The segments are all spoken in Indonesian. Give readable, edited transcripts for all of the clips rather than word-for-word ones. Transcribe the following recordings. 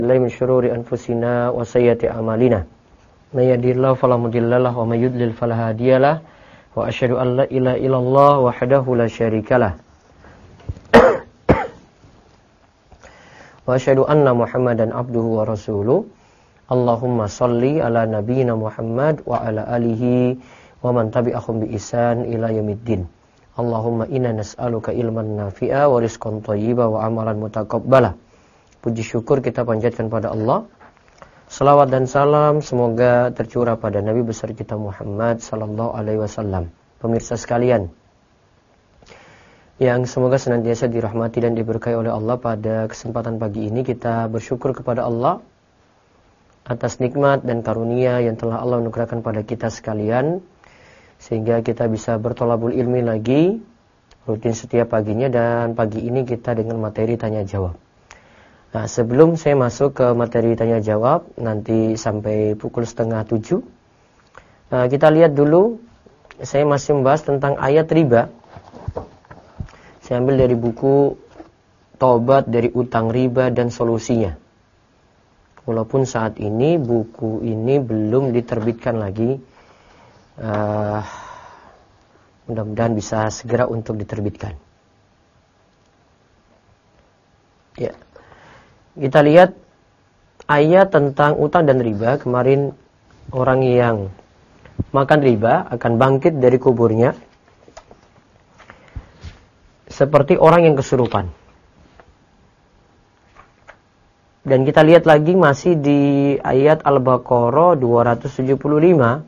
min syururi anfusina wa sayyiati a'malina. May yahdihillahu fala mudhillalah wa may yudlil fala hadiyalah. Wa asyhadu an la ilaha illallah wahdahu la syarikalah. Wa asyhadu anna Muhammadan abduhu wa rasuluh. Allahumma shalli ala nabiyyina Muhammad wa ala alihi wa man tabi'ahum bi ihsan ila yaumiddin. Allahumma inna nas'aluka ilman nafi'a wa rizqan thayyiba wa amalan mutaqabbala. Puji syukur kita panjatkan pada Allah. Salawat dan salam semoga tercurah pada Nabi besar kita Muhammad sallallahu alaihi wasallam. Pemirsa sekalian, yang semoga senantiasa dirahmati dan diberkahi oleh Allah, pada kesempatan pagi ini kita bersyukur kepada Allah atas nikmat dan karunia yang telah Allah anugerahkan pada kita sekalian, sehingga kita bisa bertolabul ilmi lagi rutin setiap paginya, dan pagi ini kita dengan materi tanya jawab. Nah, sebelum saya masuk ke materi tanya jawab nanti sampai pukul 6:30, kita lihat dulu, saya masih membahas tentang ayat riba. Saya ambil dari buku Tobat dari Utang Riba dan Solusinya. Walaupun saat ini buku ini belum diterbitkan lagi, mudah-mudahan bisa segera untuk diterbitkan. Ya, kita lihat ayat tentang utang dan riba. Kemarin orang yang makan riba akan bangkit dari kuburnya seperti orang yang kesurupan. Dan kita lihat lagi masih di ayat Al-Baqarah 275.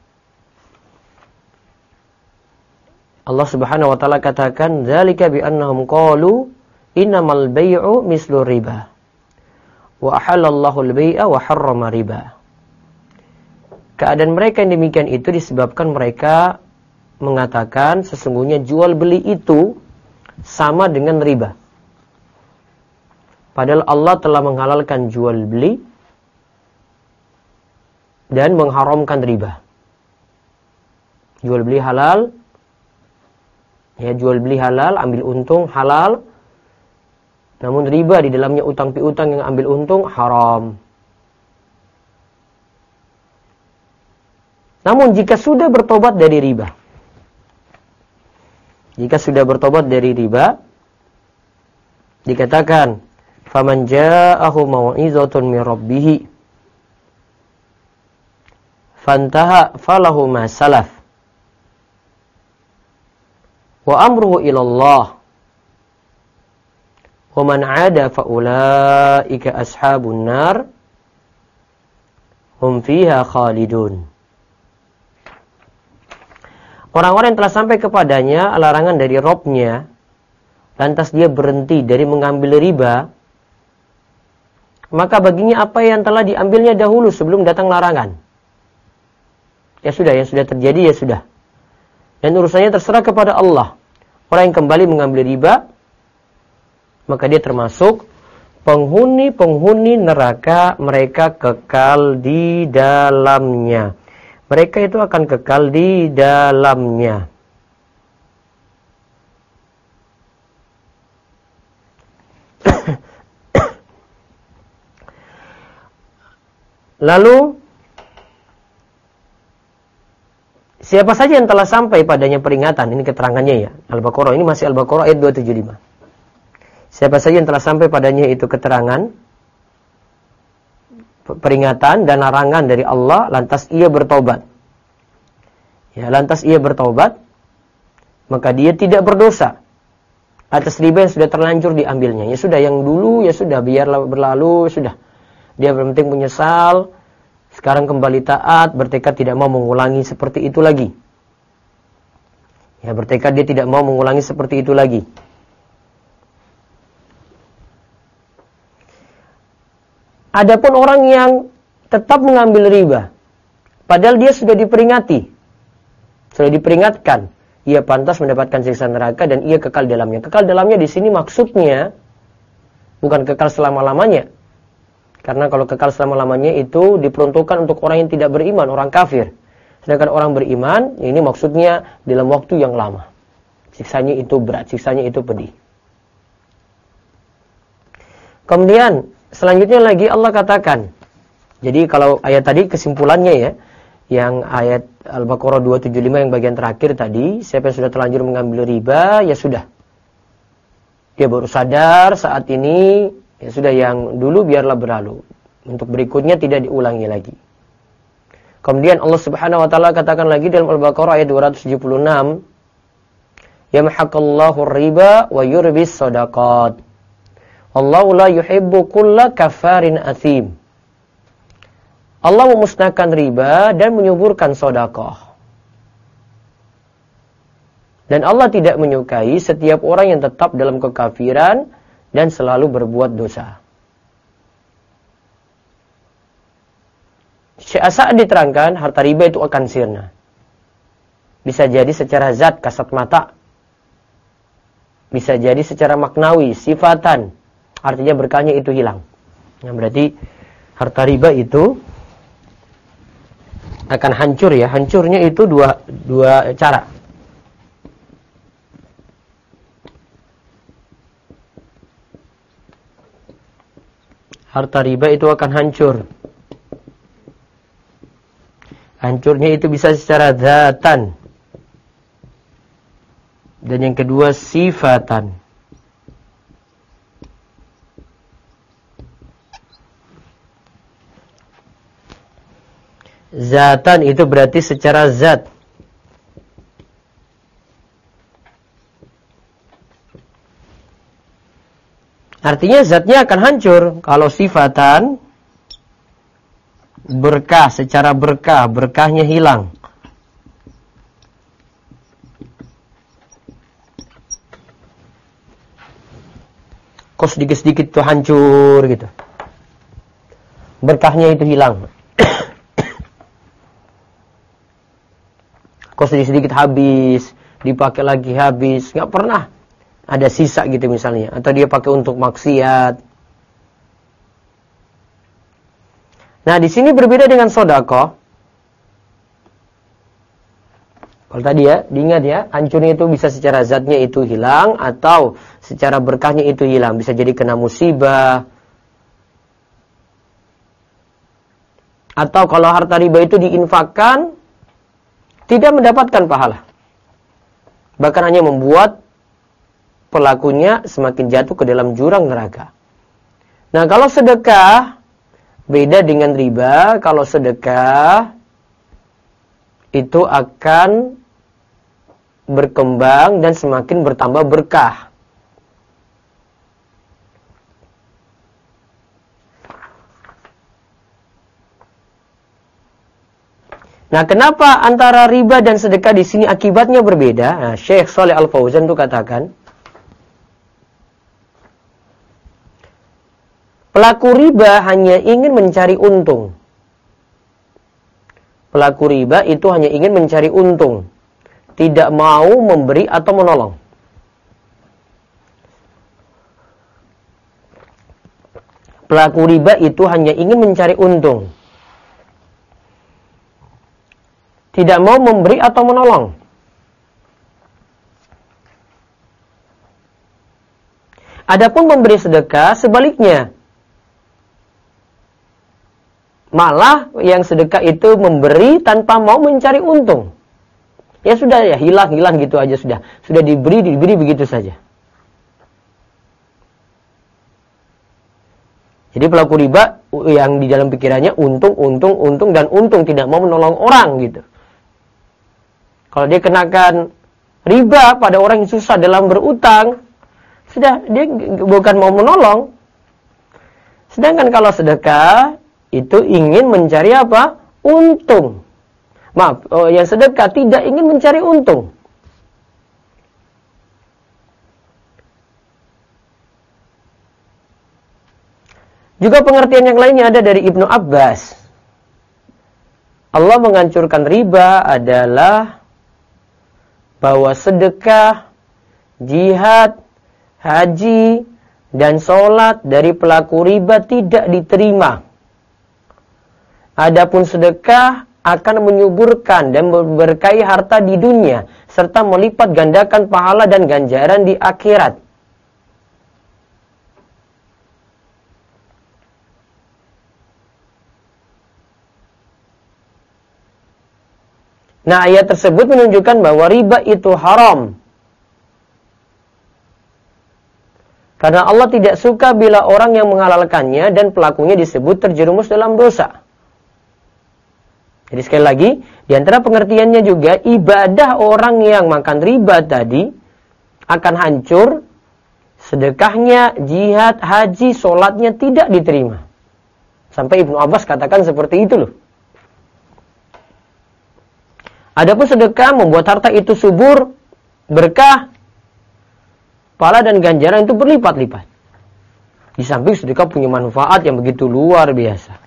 Allah Subhanahu wa taala katakan, "Dzalika bi annahum qalu innamal bai'u mislu riba. Wa ahallallahu al-bai'a wa harrama riba." Keadaan mereka yang demikian itu disebabkan mereka mengatakan sesungguhnya jual beli itu sama dengan riba. Padahal Allah telah menghalalkan jual beli dan mengharamkan riba. Jual beli halal, ya, jual beli halal, ambil untung halal. Namun riba di dalamnya utang piutang yang ambil untung haram. Namun jika sudah bertobat dari riba, dikatakan, faman ja'ahu mau'izatun min rabbih fantaha falahu ma salaf wa amruhu ila Allah wa man 'ada fa ulaika ashabun nar hum fiha khalidun. Orang-orang yang telah sampai kepadanya larangan dari Rabb-nya, lantas dia berhenti dari mengambil riba, maka baginya apa yang telah diambilnya dahulu sebelum datang larangan. Ya sudah, yang sudah terjadi ya sudah. Dan urusannya terserah kepada Allah. Orang yang kembali mengambil riba, maka dia termasuk penghuni-penghuni neraka, mereka kekal di dalamnya. Mereka itu akan kekal di dalamnya. Lalu, siapa saja yang telah sampai padanya peringatan, ini keterangannya ya, Al-Baqarah, ini masih Al-Baqarah ayat 275. Siapa saja yang telah sampai padanya itu keterangan, peringatan dan larangan dari Allah, lantas ia bertobat. Ya, lantas ia bertobat, maka dia tidak berdosa atas riba yang sudah terlanjur diambilnya. Ya sudah, yang dulu ya sudah, biarlah berlalu, sudah. Dia berpenting menyesal, sekarang kembali taat, bertekad tidak mau mengulangi seperti itu lagi. Ya, bertekad dia tidak mau mengulangi seperti itu lagi. Adapun orang yang tetap mengambil riba, padahal dia sudah diperingati, sudah diperingatkan, ia pantas mendapatkan siksa neraka dan ia kekal dalamnya. Kekal dalamnya di sini maksudnya bukan kekal selama-lamanya. Karena kalau kekal selama-lamanya itu diperuntukkan untuk orang yang tidak beriman, orang kafir. Sedangkan orang beriman, ini maksudnya dalam waktu yang lama. Siksanya itu berat, siksanya itu pedih. Kemudian selanjutnya lagi Allah katakan. Jadi kalau ayat tadi kesimpulannya ya, yang ayat Al-Baqarah 275 yang bagian terakhir tadi, siapa yang sudah terlanjur mengambil riba, ya sudah. Dia baru sadar saat ini, ya sudah, yang dulu biarlah berlalu. Untuk berikutnya tidak diulangi lagi. Kemudian Allah Subhanahu wa taala katakan lagi dalam Al-Baqarah ayat 276, yamhaqallahu riba wa yurbis shadaqat. Wallahu la yuhibbu kulla kafarin athim. Allah memusnahkan riba dan menyuburkan sedekah. Dan Allah tidak menyukai setiap orang yang tetap dalam kekafiran dan selalu berbuat dosa. Saat diterangkan harta riba itu akan sirna. Bisa jadi secara zat, kasat mata. Bisa jadi secara maknawi, sifatan. Artinya berkahnya itu hilang. Nah, berarti harta riba itu akan hancur ya. Hancurnya itu dua cara. Harta riba itu akan hancur. Hancurnya itu bisa secara zatan. Dan yang kedua sifatan. Zatan itu berarti secara zat. Artinya zatnya akan hancur. Kalau sifatan, berkah, secara berkah, berkahnya hilang. Kok sedikit-sedikit itu hancur gitu. Berkahnya itu hilang. Kok sedikit-sedikit habis, dipakai lagi habis, nggak pernah ada sisa gitu misalnya. Atau dia pakai untuk maksiat. Nah, di sini berbeda dengan sedekah. Kalau tadi ya, diingat ya, hancurnya itu bisa secara zatnya itu hilang, atau secara berkahnya itu hilang. Bisa jadi kena musibah. Atau kalau harta riba itu diinfakkan, tidak mendapatkan pahala. Bahkan hanya membuat pelakunya semakin jatuh ke dalam jurang neraka. Nah, kalau sedekah beda dengan riba. Kalau sedekah itu akan berkembang dan semakin bertambah berkah. Nah, kenapa antara riba dan sedekah di sini akibatnya berbeda? Nah, Syekh Shalih Al-Fauzan itu katakan, pelaku riba hanya ingin mencari untung. Pelaku riba itu hanya ingin mencari untung, tidak mau memberi atau menolong. Pelaku riba itu hanya ingin mencari untung, tidak mau memberi atau menolong. Adapun pemberi sedekah sebaliknya. Malah yang sedekah itu memberi tanpa mau mencari untung. Ya sudah ya, hilang gitu aja sudah. Sudah diberi begitu saja. Jadi pelaku riba yang di dalam pikirannya untung dan untung, tidak mau menolong orang gitu. Kalau dia kenakan riba pada orang yang susah dalam berutang, sudah dia bukan mau menolong. Sedangkan kalau sedekah itu ingin mencari apa? Untung. Maaf, yang sedekah tidak ingin mencari untung. Juga pengertian yang lainnya ada dari Ibnu Abbas. Allah menghancurkan riba adalah bahwa sedekah, jihad, haji, dan sholat dari pelaku riba tidak diterima. Adapun sedekah akan menyuburkan dan memberkahi harta di dunia, serta melipat gandakan pahala dan ganjaran di akhirat. Nah, ayat tersebut menunjukkan bahwa riba itu haram. Karena Allah tidak suka bila orang yang menghalalkannya dan pelakunya disebut terjerumus dalam dosa. Jadi sekali lagi, di antara pengertiannya juga, ibadah orang yang makan riba tadi akan hancur, sedekahnya, jihad, haji, sholatnya tidak diterima. Sampai Ibnu Abbas katakan seperti itu loh. Adapun sedekah membuat harta itu subur, berkah, pahala dan ganjaran itu berlipat-lipat. Di samping sedekah punya manfaat yang begitu luar biasa.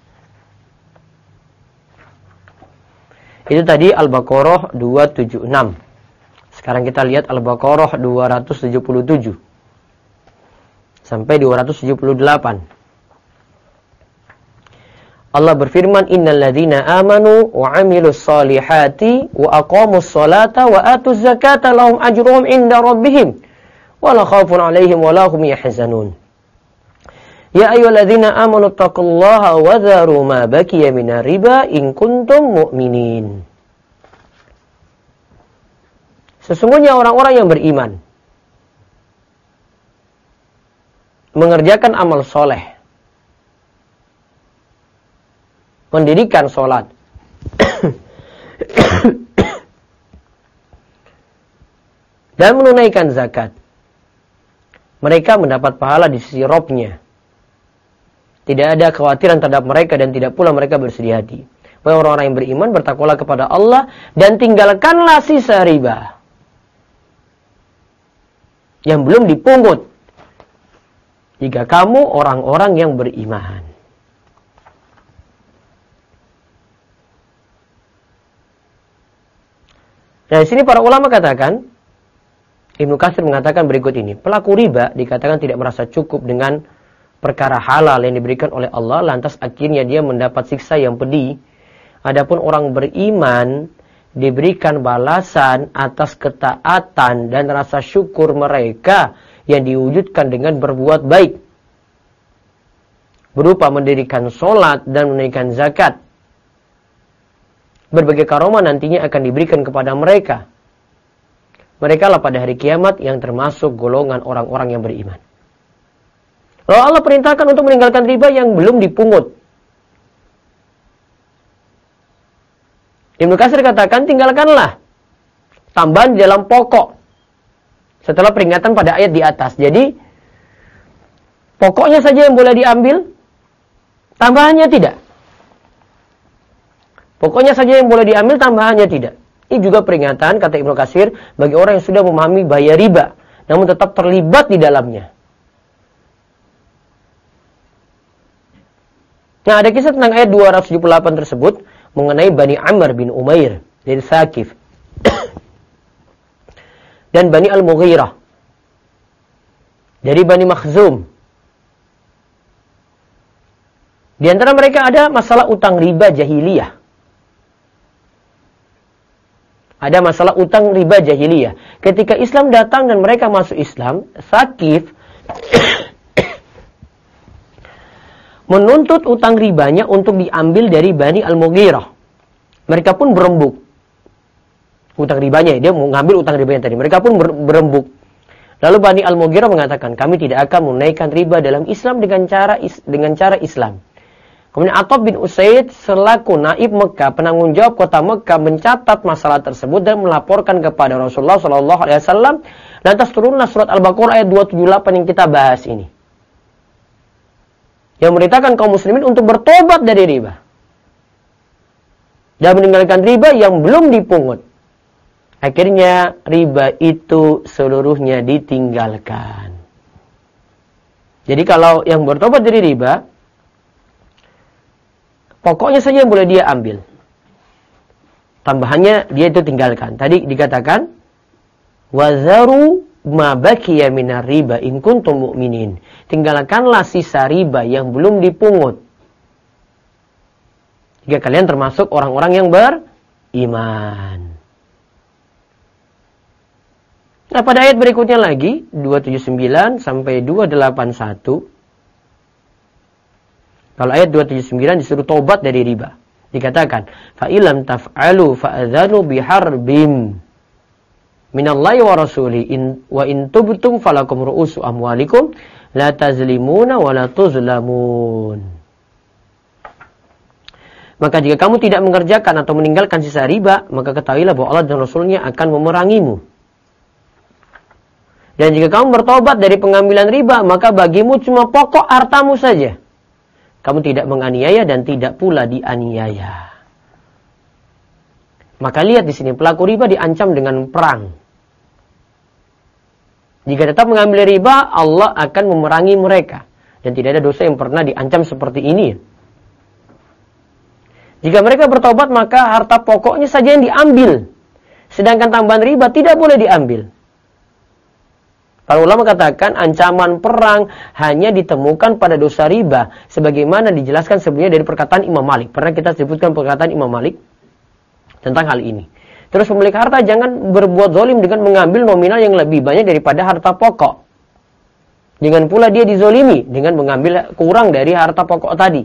Itu tadi Al-Baqarah 276. Sekarang kita lihat Al-Baqarah 277 sampai 278. Allah berfirman, innal ladzina amanu wa 'amilus solihati wa aqamus sholata wa atuz zakata lahum ajruhum 'inda rabbihim wa la khaufun 'alaihim wa la hum yahzanun. Ya ayyuhalladzina amanu taqullaha wa dharu ma baqiya minar riba in kuntum mu'minin. Sesungguhnya orang-orang yang beriman mengerjakan amal soleh, mendirikan sholat, dan menunaikan zakat, mereka mendapat pahala di sisi Rabb-nya. Tidak ada kekhawatiran terhadap mereka dan tidak pula mereka bersedih hati. Wahai orang-orang yang beriman, bertakwalah kepada Allah dan tinggalkanlah sisa riba yang belum dipungut jika kamu orang-orang yang beriman. Nah, di sini para ulama katakan, Ibnu Katsir mengatakan berikut ini. Pelaku riba dikatakan tidak merasa cukup dengan perkara halal yang diberikan oleh Allah, lantas akhirnya dia mendapat siksa yang pedih. Adapun orang beriman diberikan balasan atas ketaatan dan rasa syukur mereka yang diwujudkan dengan berbuat baik, berupa mendirikan sholat dan menunaikan zakat. Berbagai karomah nantinya akan diberikan kepada mereka. Mereka lah pada hari kiamat yang termasuk golongan orang-orang yang beriman. Lalu Allah perintahkan untuk meninggalkan riba yang belum dipungut. Ibnu Katsir katakan, tinggalkanlah tambahan di dalam pokok setelah peringatan pada ayat di atas. Jadi pokoknya saja yang boleh diambil, tambahannya tidak. Pokoknya saja yang boleh diambil, tambahannya tidak. Ini juga peringatan, kata Ibnu Katsir, bagi orang yang sudah memahami bahaya riba, namun tetap terlibat di dalamnya. Nah, ada kisah tentang ayat 278 tersebut mengenai Bani Amr bin Umair dari Thaqif dan Bani Al-Mughirah dari Bani Makhzum. Di antara mereka ada masalah utang riba jahiliyah. Ada masalah utang riba jahiliyah. Ketika Islam datang dan mereka masuk Islam, Thaqif menuntut utang ribanya untuk diambil dari Bani Al-Mughirah. Mereka pun berembuk. Utang ribanya, dia mau ngambil utang ribanya tadi. Mereka pun berembuk. Lalu Bani Al-Mughirah mengatakan, kami tidak akan menunaikan riba dalam Islam dengan cara Islam. Kemudian Attab bin Usaid selaku naib Mekah, penanggung jawab kota Mekah, mencatat masalah tersebut dan melaporkan kepada Rasulullah SAW. Lantas turunlah surat Al-Baqarah ayat 278 yang kita bahas ini, yang memerintahkan kaum muslimin untuk bertobat dari riba dan meninggalkan riba yang belum dipungut. Akhirnya riba itu seluruhnya ditinggalkan. Jadi kalau yang bertobat dari riba, pokoknya saja yang boleh dia ambil, tambahannya dia itu tinggalkan. Tadi dikatakan, wazaru ma baqiya minar riba in kuntum mu'minin. Tinggalkanlah sisa riba yang belum dipungut jika kalian termasuk orang-orang yang beriman. Nah, pada ayat berikutnya lagi 279 sampai 281. Kalau ayat 279 disuruh tobat dari riba. Dikatakan, fa ilam taf'alu fa'adzanu biharbim minallahi wa rasuli wa in tubtum falakum ru'usu amwalikum la tazlimuna wa la tuzlamun. Maka jika kamu tidak mengerjakan atau meninggalkan sisa riba, maka ketahuilah bahwa Allah dan Rasulnya akan memerangimu. Dan jika kamu bertobat dari pengambilan riba, maka bagimu cuma pokok hartamu saja. Kamu tidak menganiaya dan tidak pula dianiaya. Maka lihat di sini, pelaku riba diancam dengan perang. Jika tetap mengambil riba, Allah akan memerangi mereka. Dan tidak ada dosa yang pernah diancam seperti ini. Jika mereka bertobat, maka harta pokoknya saja yang diambil. Sedangkan tambahan riba tidak boleh diambil. Para ulama katakan ancaman perang hanya ditemukan pada dosa riba. Sebagaimana dijelaskan sebelumnya dari perkataan Imam Malik. Pernah kita sebutkan perkataan Imam Malik tentang hal ini. Terus pemilik harta jangan berbuat zalim dengan mengambil nominal yang lebih banyak daripada harta pokok. Dengan pula dia dizolimi dengan mengambil kurang dari harta pokok tadi.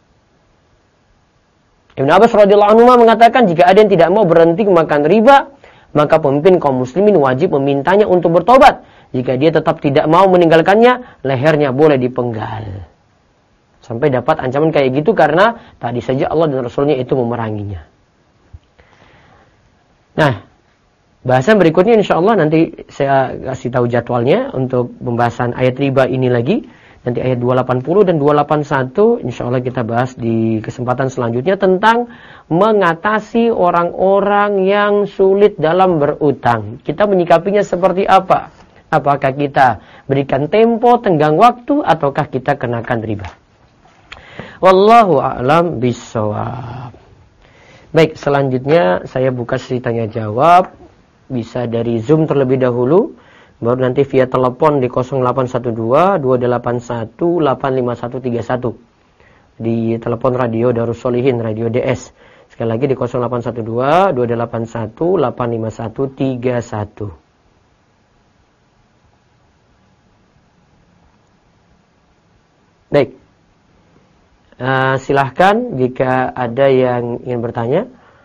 Ibn Abbas radhiyallahu anhu mengatakan jika ada yang tidak mau berhenti makan riba, maka pemimpin kaum muslimin wajib memintanya untuk bertobat. Jika dia tetap tidak mau meninggalkannya, lehernya boleh dipenggal. Sampai dapat ancaman kayak gitu karena tadi saja Allah dan Rasulnya itu memeranginya. Nah, bahasan berikutnya insya Allah nanti saya kasih tahu jadwalnya untuk pembahasan ayat riba ini lagi. Nanti ayat 280 dan 281 insya Allah kita bahas di kesempatan selanjutnya tentang mengatasi orang-orang yang sulit dalam berutang. Kita menyikapinya seperti apa? Apakah kita berikan tempo, tenggang waktu, ataukah kita kenakan riba? Wallahu a'lam bishawab. Baik, selanjutnya saya buka sesi tanya jawab. Bisa dari Zoom terlebih dahulu. Baru nanti via telepon di 0812-281-85131. Di telepon radio Darus Solihin, radio DS. Sekali lagi di 0812-281-85131. Baik. Silahkan jika ada yang ingin bertanya.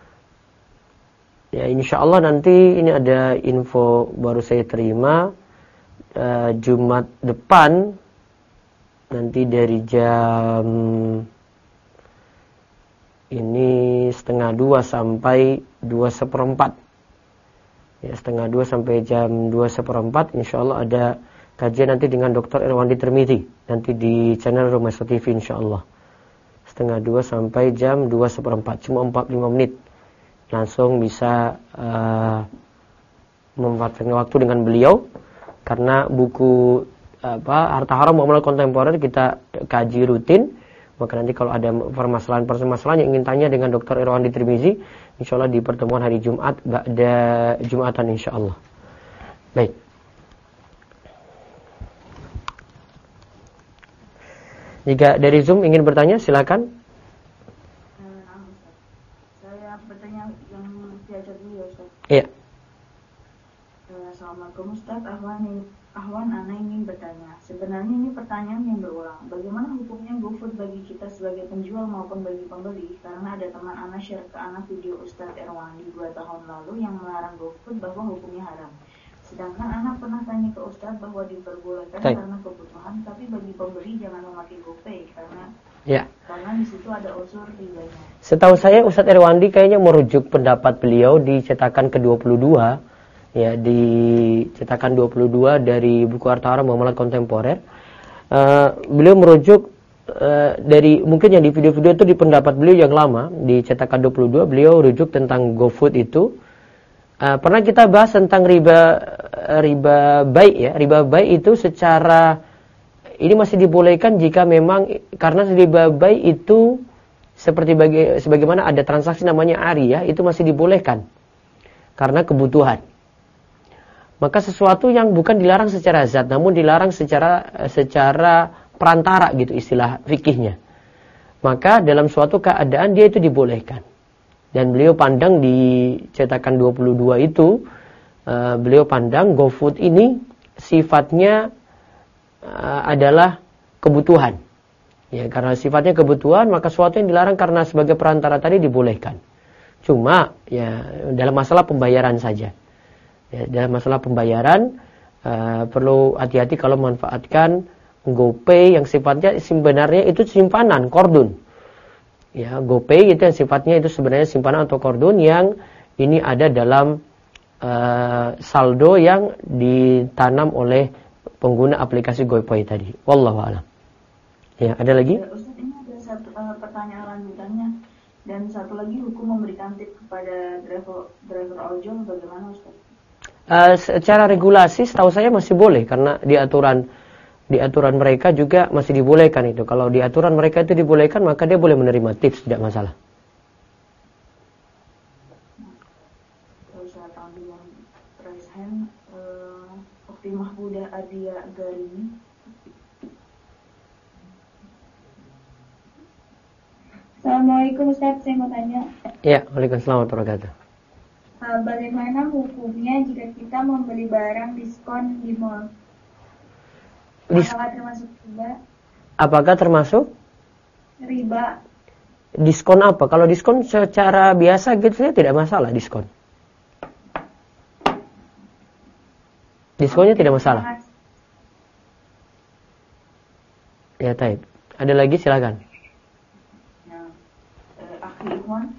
Ya, insya Allah nanti ini ada info baru saya terima Jumat depan nanti dari jam ini 1:30 sampai 2:15. Ya, 1:30 sampai jam 2:15 insya Allah ada kajian nanti dengan Dr. Irwandi Tirmizi nanti di channel Rumah TV insya Allah. 1:30 sampai jam 2:15, cuma 45 menit. Langsung bisa memanfaatkan waktu dengan beliau karena buku Harta Haram Muamalah Kontemporer kita kaji rutin. Maka nanti kalau ada permasalahan yang ingin tanya dengan Dr. Irwandi Tirmizi, insyaallah di pertemuan hari Jumat ba'da Jumatan insyaallah. Baik. Jika dari Zoom ingin bertanya silakan. Iya. Assalamualaikum Ustaz, Ahwan Ana ingin bertanya. Sebenarnya ini pertanyaan yang berulang. Bagaimana hukumnya GoFood bagi kita sebagai penjual maupun bagi pembeli? Karena ada teman Ana share ke Ana video Ustaz Irwandi 2 tahun lalu yang melarang GoFood bahwa hukumnya haram. Sedangkan Ana pernah tanya ke Ustaz bahwa diperbolehkan karena kebutuhan, tapi bagi pembeli jangan memakai GoPay karena di situ ada unsur ribanya. Setahu saya Ustaz Irwandi kayaknya merujuk pendapat beliau di cetakan ke-22 ya, di cetakan 22 dari buku Harta Haram Muamalah Kontemporer. Beliau merujuk dari mungkin yang di video-video itu di pendapat beliau yang lama di cetakan 22 beliau rujuk tentang GoFood itu. Pernah kita bahas tentang riba baik ya. Riba baik itu secara ini masih dibolehkan jika memang karena riba baik itu seperti sebagaimana ada transaksi namanya ari ya, itu masih dibolehkan karena kebutuhan. Maka sesuatu yang bukan dilarang secara zat namun dilarang secara perantara gitu istilah fikihnya. Maka dalam suatu keadaan dia itu dibolehkan. Dan beliau pandang di cetakan 22 itu beliau pandang GoFood ini sifatnya adalah kebutuhan. Ya, karena sifatnya kebutuhan, maka sesuatu yang dilarang karena sebagai perantara tadi dibolehkan. Cuma ya dalam masalah pembayaran saja. Ya, dalam masalah pembayaran perlu hati-hati kalau memanfaatkan GoPay yang sifatnya sebenarnya itu simpanan kordun. Ya, GoPay itu yang sifatnya itu sebenarnya simpanan atau kordun yang ini ada dalam saldo yang ditanam oleh pengguna aplikasi GoPay tadi. Wallahu a'lam. Ya, ada lagi? Ustaz, ini ada satu pertanyaan lanjutannya. Dan satu lagi, hukum memberikan tip kepada driver ojol bagaimana Ustaz? Secara regulasi setahu saya masih boleh karena di aturan mereka juga masih dibolehkan itu. Kalau di aturan mereka itu dibolehkan, maka dia boleh menerima tips, tidak masalah. Terus saya tahu yang raise hand, Ukti Mahbudah Adia Garini. Assalamualaikum Ustaz, saya mau tanya. Ya, waalaikumsalam warahmatullahi wabarakatuh. Bagaimana hukumnya jika kita membeli barang diskon di mall? Apakah termasuk riba? Apakah termasuk? Riba. Diskon apa? Kalau diskon secara biasa gitu ya tidak masalah diskon. Diskonnya tidak masalah. Ya, taib. Ada lagi silakan. Ikhwan.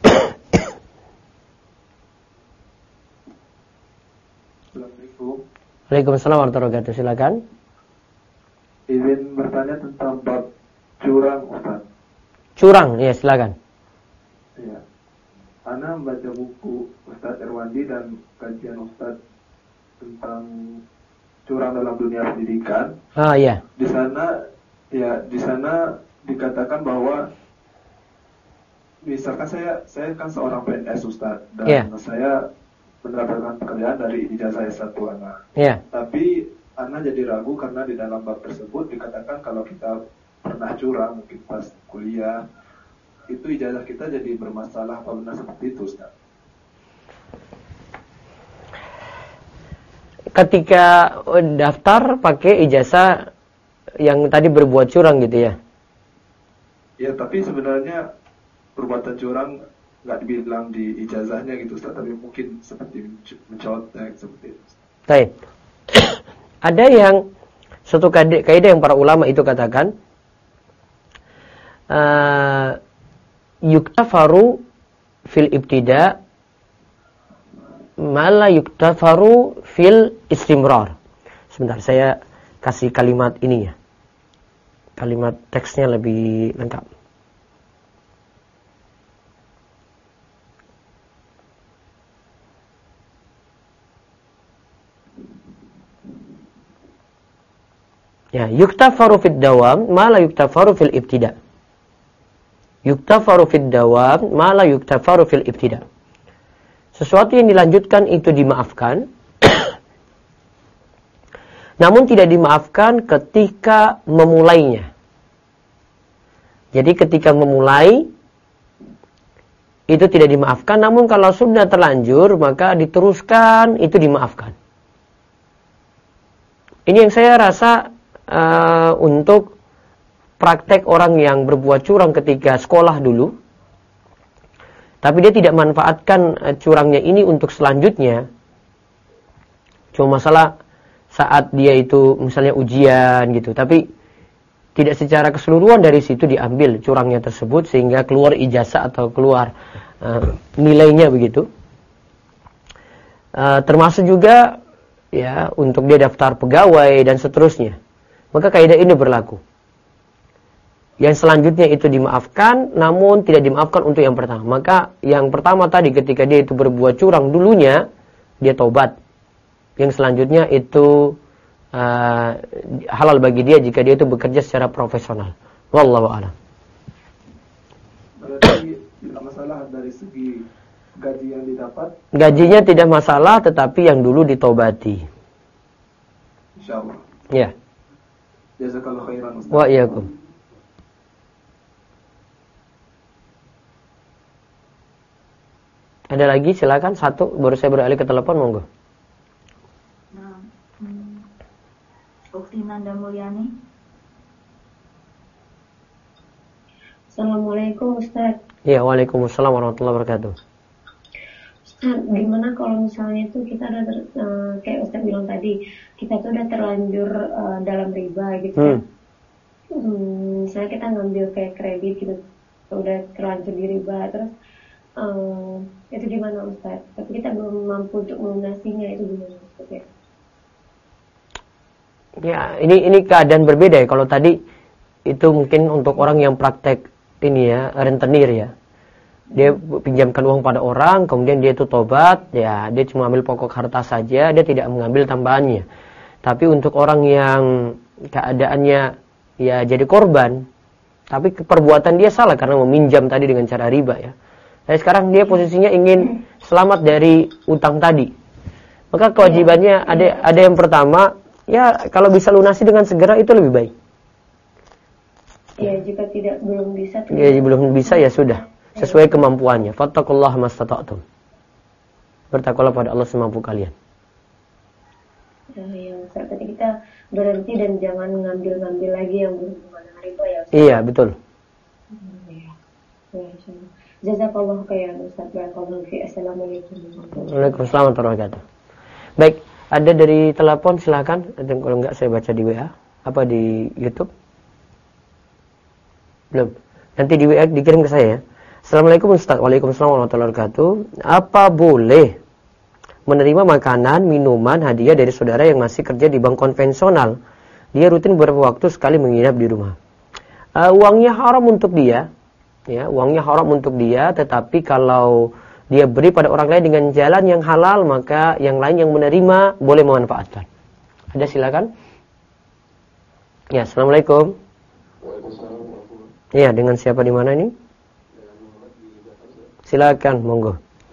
Assalamualaikum. Waalaikumsalam warahmatullahi wabarakatuh. Silakan. Izin bertanya tentang bab curang, Ustaz. Curang, ya silakan. Iya. Ana membaca buku Ustaz Irwandi dan kajian Ustaz tentang curang dalam dunia pendidikan. Ah, iya. Di sana dikatakan bahwa misalkan saya kan seorang PNS Ustaz dan saya mendapatkan pekerjaan dari ijazah S1 Ana. Iya. Tapi Ana jadi ragu karena di dalam bab tersebut dikatakan kalau kita pernah curang mungkin pas kuliah itu ijazah kita jadi bermasalah. Apa benar seperti itu Ustaz? Ketika daftar pakai ijazah yang tadi berbuat curang gitu ya? Ya, tapi sebenarnya perbuatan curang nggak dibilang di ijazahnya gitu Ustaz, tapi mungkin seperti mencontek seperti itu. Baik. Ada yang suatu kaidah yang para ulama itu katakan yuktafaru fil ibtida mala yuktafaru fil istimrar. Sebentar, saya kasih kalimat ini ya. Kalimat teksnya lebih lengkap. Ya, yuktafaru fid dawam ma la yuktafaru fil ibtida. Yuktafaru fid dawam ma la yuktafaru fil ibtida. Sesuatu yang dilanjutkan itu dimaafkan. Namun tidak dimaafkan ketika memulainya. Jadi ketika memulai itu tidak dimaafkan, namun kalau sudah terlanjur maka diteruskan itu dimaafkan. Ini yang saya rasa untuk praktek orang yang berbuat curang ketika sekolah dulu, tapi dia tidak manfaatkan curangnya ini untuk selanjutnya. Cuma masalah saat dia itu misalnya ujian gitu, tapi tidak secara keseluruhan dari situ diambil curangnya tersebut sehingga keluar ijazah atau keluar nilainya begitu. Termasuk juga ya untuk dia daftar pegawai dan seterusnya. Maka kaidah ini berlaku. Yang selanjutnya itu dimaafkan, namun tidak dimaafkan untuk yang pertama. Maka yang pertama tadi ketika dia itu berbuat curang dulunya, dia taubat. Yang selanjutnya itu halal bagi dia jika dia itu bekerja secara profesional. Wallahu a'lam. Berarti tidak masalah dari segi gaji yang didapat? Gajinya tidak masalah, tetapi yang dulu ditaubati. Insyaallah. Ya. Jazakallahu khairan Ustaz. Wa iyyakum. Ada lagi silakan, satu baru saya beralih ke telepon, monggo. Nah, Ukti Nanda Mulyani. Assalamualaikum Ustaz. Iya, waalaikumsalam warahmatullahi wabarakatuh. Ustaz, gimana kalau misalnya tuh kita udah kayak Ustaz bilang tadi, kita tuh udah terlanjur dalam riba gitu kan. Misalnya kita ngambil kayak kredit gitu, udah terlanjur di riba, terus itu gimana Ustaz? Tapi kita belum mampu untuk melunasinya, itu gimana Ustaz ya? Ya, ini keadaan berbeda ya. Kalau tadi itu mungkin untuk orang yang praktek ini ya, rentenir ya. Dia pinjamkan uang pada orang, kemudian dia itu tobat, ya dia cuma ambil pokok harta saja, dia tidak mengambil tambahannya. Tapi untuk orang yang keadaannya ya jadi korban, tapi perbuatan dia salah karena meminjam tadi dengan cara riba ya. Nah, sekarang dia posisinya ingin selamat dari utang tadi. Maka kewajibannya ada yang pertama, ya kalau bisa lunasi dengan segera itu lebih baik. Ya, jika belum bisa. Ya, belum bisa ya sudah. Sesuai kemampuannya. Fattaqullaha mastata'tum. Bertakwalah pada Allah semampu kalian. Ya, saat kita berhenti dan jangan ngambil lagi yang berhubungan dengan riba ya Ustaz. Iya, betul. Ya, jazakallahu khairan Ustaz. Barakallahu fi. Assalamualaikum. Waalaikumsalam warahmatullahi wabarakatuh. Baik, ada dari telepon silakan. Kalau enggak saya baca di WA. Apa di YouTube? Belum. Nanti di WA dikirim ke saya ya. Assalamualaikum Ustaz. Waalaikumsalam warahmatullahi wabarakatuh. Apa boleh menerima makanan, minuman, hadiah dari saudara yang masih kerja di bank konvensional? Dia rutin beberapa waktu sekali menginap di rumah. Uangnya haram untuk dia. Ya, uangnya haram untuk dia, tetapi kalau dia beri pada orang lain dengan jalan yang halal, maka yang lain yang menerima boleh memanfaatkan. Ada silakan. Ya, Assalamualaikum. Iya, dengan siapa di mana ini? Silakan, monggo.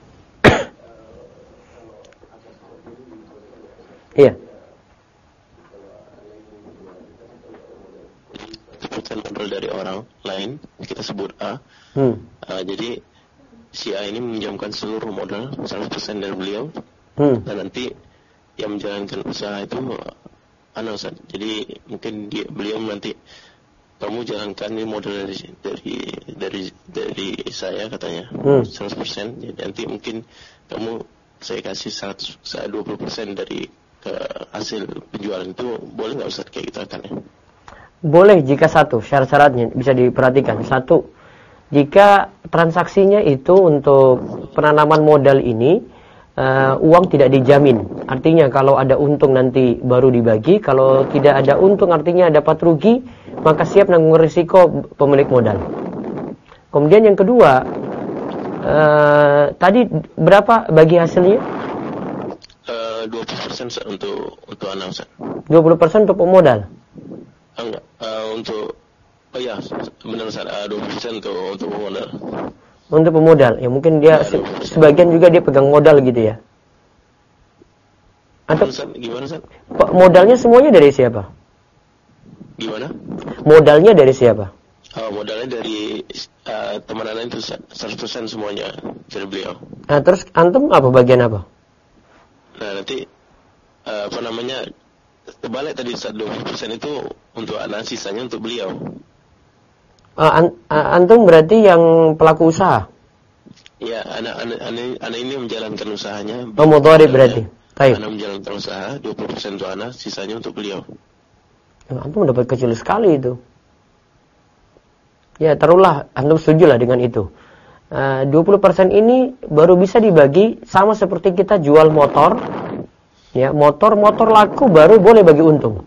Iya. Sebutkan modal dari orang lain, kita sebut A. Jadi si A ini meminjamkan seluruh modal 100% dari beliau, dan nanti yang menjalankan usaha itu Ana Ustaz. Jadi mungkin beliau nanti, kamu jalankan ini modal dari saya katanya 100%. Jadi nanti mungkin saya kasih 20% dari hasil penjualan itu, boleh nggak Ustaz kayak gitu kan ya? Boleh jika syarat-syaratnya bisa diperhatikan. Satu, jika transaksinya itu untuk penanaman modal ini uang tidak dijamin. Artinya kalau ada untung nanti baru dibagi, kalau tidak ada untung artinya dapat rugi, maka siap nanggung risiko pemilik modal. Kemudian yang kedua, tadi berapa bagi hasilnya? 20% untuk anak Ustaz. 20% untuk pemodal? Enggak, benar Ustaz, 20% untuk pemodal. Untuk pemodal, ya mungkin dia sebagian juga dia pegang modal gitu ya. Atau gimana Ustaz? Modalnya semuanya dari siapa? Gimana? Modalnya dari siapa? Modalnya dari teman anak itu 100% semuanya dari beliau. Nah, terus antum apa bagian apa? Nah, nanti terbalik tadi 20% itu untuk anak, sisanya untuk beliau. Antum berarti yang pelaku usaha? Ya, anak ini menjalankan usahanya. Mudharib berarti. Baik. Anak menjalankan usaha, 20% untuk anak, sisanya untuk beliau. Antum dapat kecil sekali itu. Ya, taruhlah antum setujulah dengan itu. 20% ini baru bisa dibagi sama seperti kita jual motor. Ya, motor laku baru boleh bagi untung.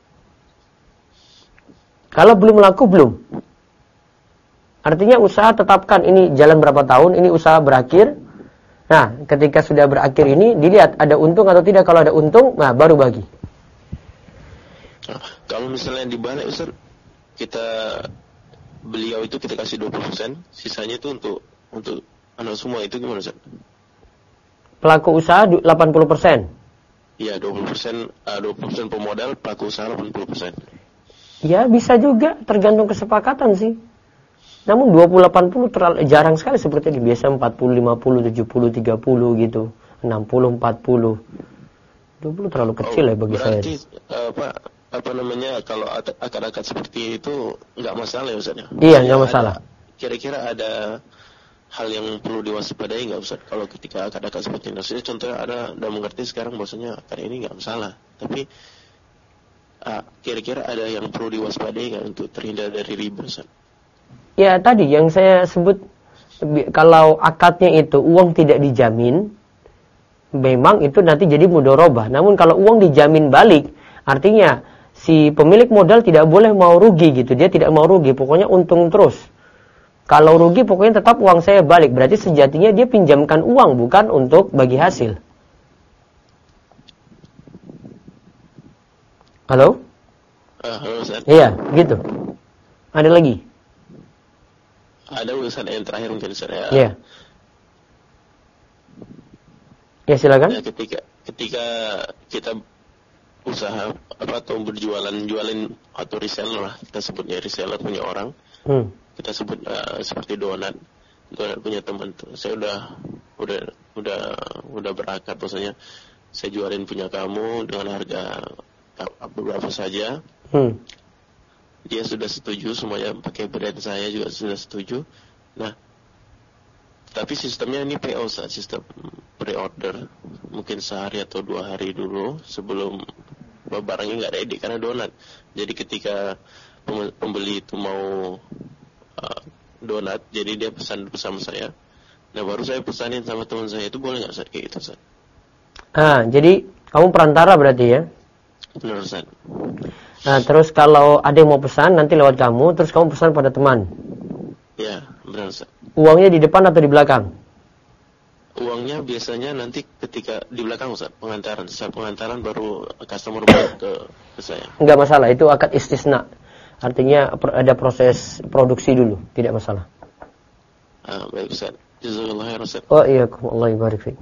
Kalau belum laku belum. Artinya usaha tetapkan ini jalan berapa tahun, ini usaha berakhir. Nah, ketika sudah berakhir ini dilihat ada untung atau tidak. Kalau ada untung, nah baru bagi. Nah, kalau misalnya dibalik Ustaz, beliau itu kita kasih 20%, sisanya itu untuk anak semua, itu gimana Ustaz? Pelaku usaha 80%. Iya, 20% pemodal, pelaku usaha 80%. Ya, bisa juga tergantung kesepakatan sih. Namun 20-80 terlalu jarang sekali seperti ini. Biasa 40-50, 70-30 gitu. 60-40. 20 terlalu kecil ya bagi saya. Berarti kalau akad-akad seperti itu nggak masalah ya Ustaz? Iya, nggak masalah. kira-kira ada hal yang perlu diwaspadai nggak Ustaz? Kalau ketika akad-akad seperti ini, contohnya ada, udah mengerti sekarang bahwasanya akad ini nggak masalah, tapi kira-kira ada yang perlu diwaspadai nggak untuk terhindar dari riba Ustaz? Ya tadi yang saya sebut, kalau akadnya itu uang tidak dijamin, memang itu nanti jadi mudharabah. Namun kalau uang dijamin balik, artinya si pemilik modal tidak boleh mau rugi gitu. Dia tidak mau rugi, pokoknya untung terus. Kalau rugi pokoknya tetap uang saya balik. Berarti sejatinya dia pinjamkan uang bukan untuk bagi hasil. Halo? Halo Ustaz. Iya, gitu. Ada lagi? Ada Ustaz yang terakhir mungkin Ustaz ya. Iya. Ya silakan. Ya, ketika kita usaha atau jualan atau reseller lah, kita sebutnya reseller punya orang. Kita sebut seperti donat punya teman tuh. Saya udah berakad bahwasanya saya jualin punya kamu dengan harga berapa saja. Dia sudah setuju, semuanya pakai brand saya juga sudah setuju. Nah, tapi sistemnya ini PO, sistem pre-order, mungkin sehari atau 2 hari dulu sebelum barangnya nggak ready karena donat. Jadi ketika pembeli itu mau donat, jadi dia pesan sama saya. Nah baru saya pesanin sama teman saya, itu boleh nggak Ustaz kayak gitu Ustaz? Jadi kamu perantara berarti ya? Benar Ustaz. Nah terus kalau ada yang mau pesan nanti lewat kamu, terus kamu pesan pada teman? Ya, benar Ustaz. Uangnya di depan atau di belakang? Uangnya biasanya nanti ketika di belakang Ustaz, pengantaran. Setelah pengantaran baru customer bayar ke saya. Enggak masalah, itu akad istisna. Artinya ada proses produksi dulu, tidak masalah. Baik Ustaz. Jazakallahu khairan Ustaz. Oh iya, Allah barik fiik.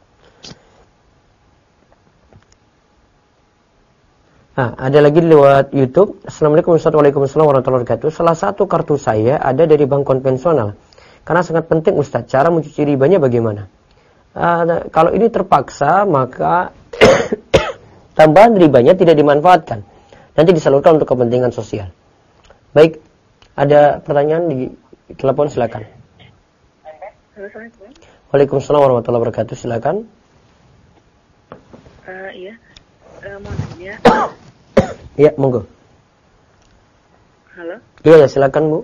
Ada lagi lewat YouTube. Assalamualaikum Waalaikumsalam warahmatullahi wabarakatuh. Salah satu kartu saya ada dari bank konvensional. Karena sangat penting Ustaz, cara mencuci ribanya bagaimana? Kalau ini terpaksa, maka tambahan ribanya tidak dimanfaatkan. Nanti disalurkan untuk kepentingan sosial. Baik, ada pertanyaan di telepon, silakan. Waalaikumsalam warahmatullahi wabarakatuh, silakan. Iya, mau nanya. Iya, monggo. Halo. Iya, silakan Bu.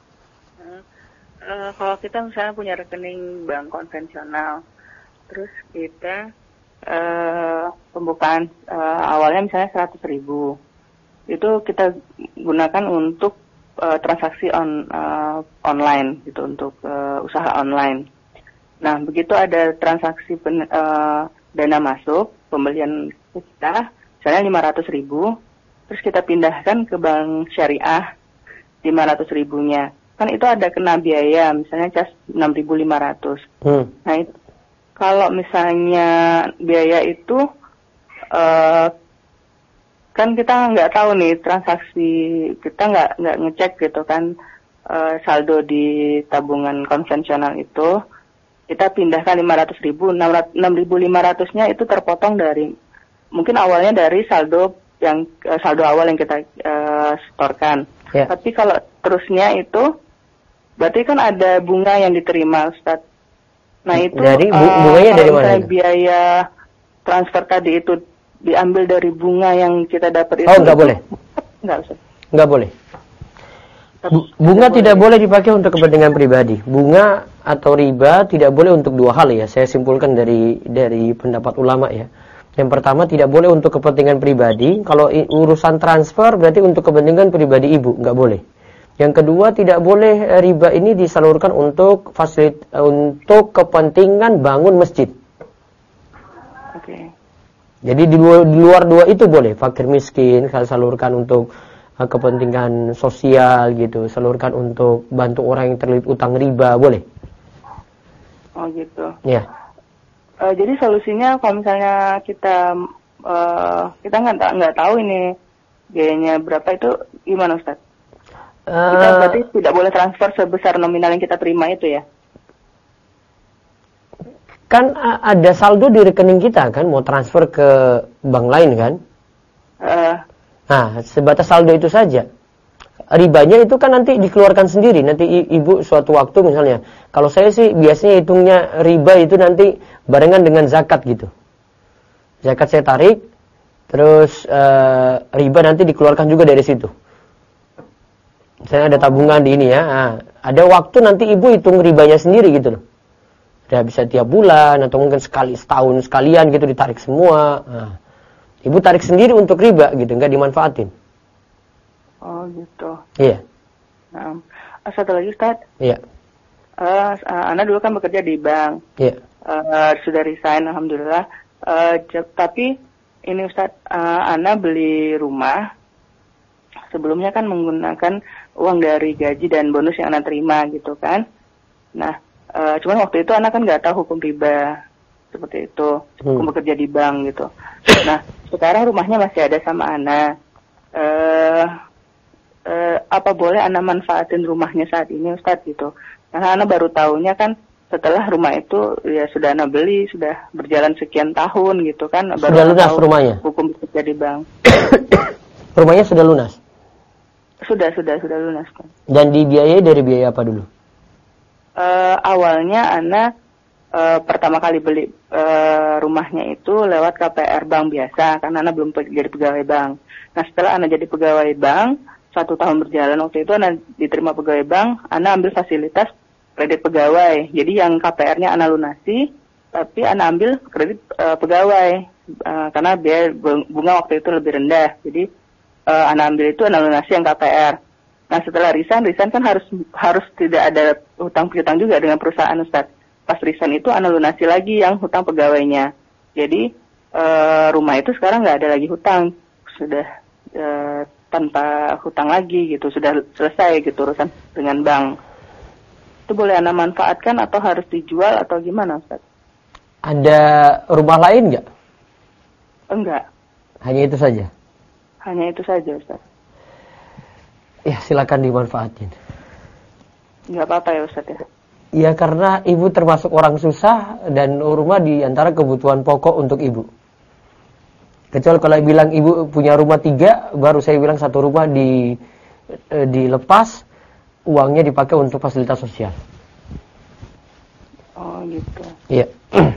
Kalau kita misalnya punya rekening bank konvensional, terus kita pembukaan awalnya misalnya 100.000. Itu kita gunakan untuk transaksi online gitu, untuk usaha online. Nah, begitu ada transaksi dana masuk, pembelian kita, misalnya 500.000, terus kita pindahkan ke bank syariah 500.000-nya. Kan itu ada kena biaya, misalnya cas 6.500. Nah, itu kalau misalnya biaya itu kan kita nggak tahu nih transaksi, kita nggak ngecek gitu kan saldo di tabungan konvensional itu, kita pindahkan 500.000, 6.500-nya itu terpotong dari, mungkin awalnya dari saldo awal yang kita setorkan. Yeah. Tapi kalau terusnya itu berarti kan ada bunga yang diterima Ustaz. Nah itu dari bunganya dari mana? Biaya transfer tadi itu diambil dari bunga yang kita dapat itu. Oh, enggak boleh. Enggak Ustaz. Enggak boleh. Bunga tidak boleh dipakai untuk kepentingan pribadi. Bunga atau riba tidak boleh untuk dua hal ya. Saya simpulkan dari pendapat ulama ya. Yang pertama, tidak boleh untuk kepentingan pribadi. Kalau urusan transfer berarti untuk kepentingan pribadi ibu, enggak boleh. Yang kedua, tidak boleh riba ini disalurkan untuk untuk kepentingan bangun masjid. Oke. Jadi di luar dua itu boleh. Fakir miskin salurkan untuk kepentingan sosial gitu, salurkan untuk bantu orang yang terlilit utang riba, boleh. Oh gitu. Ya. Jadi solusinya kalau misalnya kita nggak tahu ini biayanya berapa, itu gimana Ustaz? Kita berarti tidak boleh transfer sebesar nominal yang kita terima itu ya? Kan ada saldo di rekening kita kan, mau transfer ke bank lain kan? Nah, sebatas saldo itu saja. ribanya itu kan nanti dikeluarkan sendiri. Nanti ibu suatu waktu misalnya, kalau saya sih biasanya hitungnya riba itu nanti barengan dengan zakat gitu. Zakat saya tarik, terus riba nanti dikeluarkan juga dari situ. Misalnya ada tabungan di ini ya, ada waktu nanti ibu hitung ribanya sendiri gitu loh. Ya bisa tiap bulan atau mungkin setahun sekalian gitu ditarik semua. Ibu tarik sendiri untuk riba gitu, nggak dimanfaatin. Oh gitu. Iya. Nah, satu lagi Ustaz. Iya. Ana dulu kan bekerja di bank. Iya. Sudah resign alhamdulillah. Tapi ini Ustaz, Ana beli rumah. Sebelumnya kan menggunakan uang dari gaji dan bonus yang Ana terima gitu kan. Nah, cuman waktu itu Ana kan nggak tahu hukum riba seperti itu, hukum bekerja di bank gitu. Nah, sekarang rumahnya masih ada sama Ana. Apa boleh Ana manfaatin rumahnya saat ini Ustadz gitu? Karena Ana baru tahunya kan setelah rumah itu ya sudah Ana beli, sudah berjalan sekian tahun gitu kan. Baru sudah lunas rumahnya? Hukum bekerja di bank. Rumahnya sudah lunas? Sudah lunas kan. Dan dibiayai dari biaya apa dulu? Awalnya Ana pertama kali beli rumahnya itu lewat KPR bank biasa, karena Ana belum jadi pegawai bank. Nah setelah Ana jadi pegawai bank, 1 tahun berjalan waktu itu Ana diterima pegawai bank, Ana ambil fasilitas kredit pegawai. Jadi yang KPR-nya Ana lunasi, tapi Ana ambil kredit pegawai karena biaya bunga waktu itu lebih rendah. Jadi Ana ambil itu, Ana lunasi yang KPR. Nah setelah resign kan harus tidak ada hutang piutang juga dengan perusahaan Ustaz. Pas resign itu Ana lunasi lagi yang hutang pegawainya. Jadi rumah itu sekarang nggak ada lagi hutang, sudah tanpa hutang lagi gitu, sudah selesai gitu urusan dengan bank. Itu boleh Ana manfaatkan atau harus dijual atau gimana Ustaz? Ada rumah lain nggak? Enggak. Hanya itu saja? Hanya itu saja Ustaz. Ya silakan dimanfaatin. Nggak apa-apa ya Ustaz ya? Ya karena ibu termasuk orang susah dan rumah di antara kebutuhan pokok untuk ibu. Kecuali kalau bilang ibu punya rumah 3, baru saya bilang 1 rumah dilepas, uangnya dipakai untuk fasilitas sosial. Oh gitu. Iya.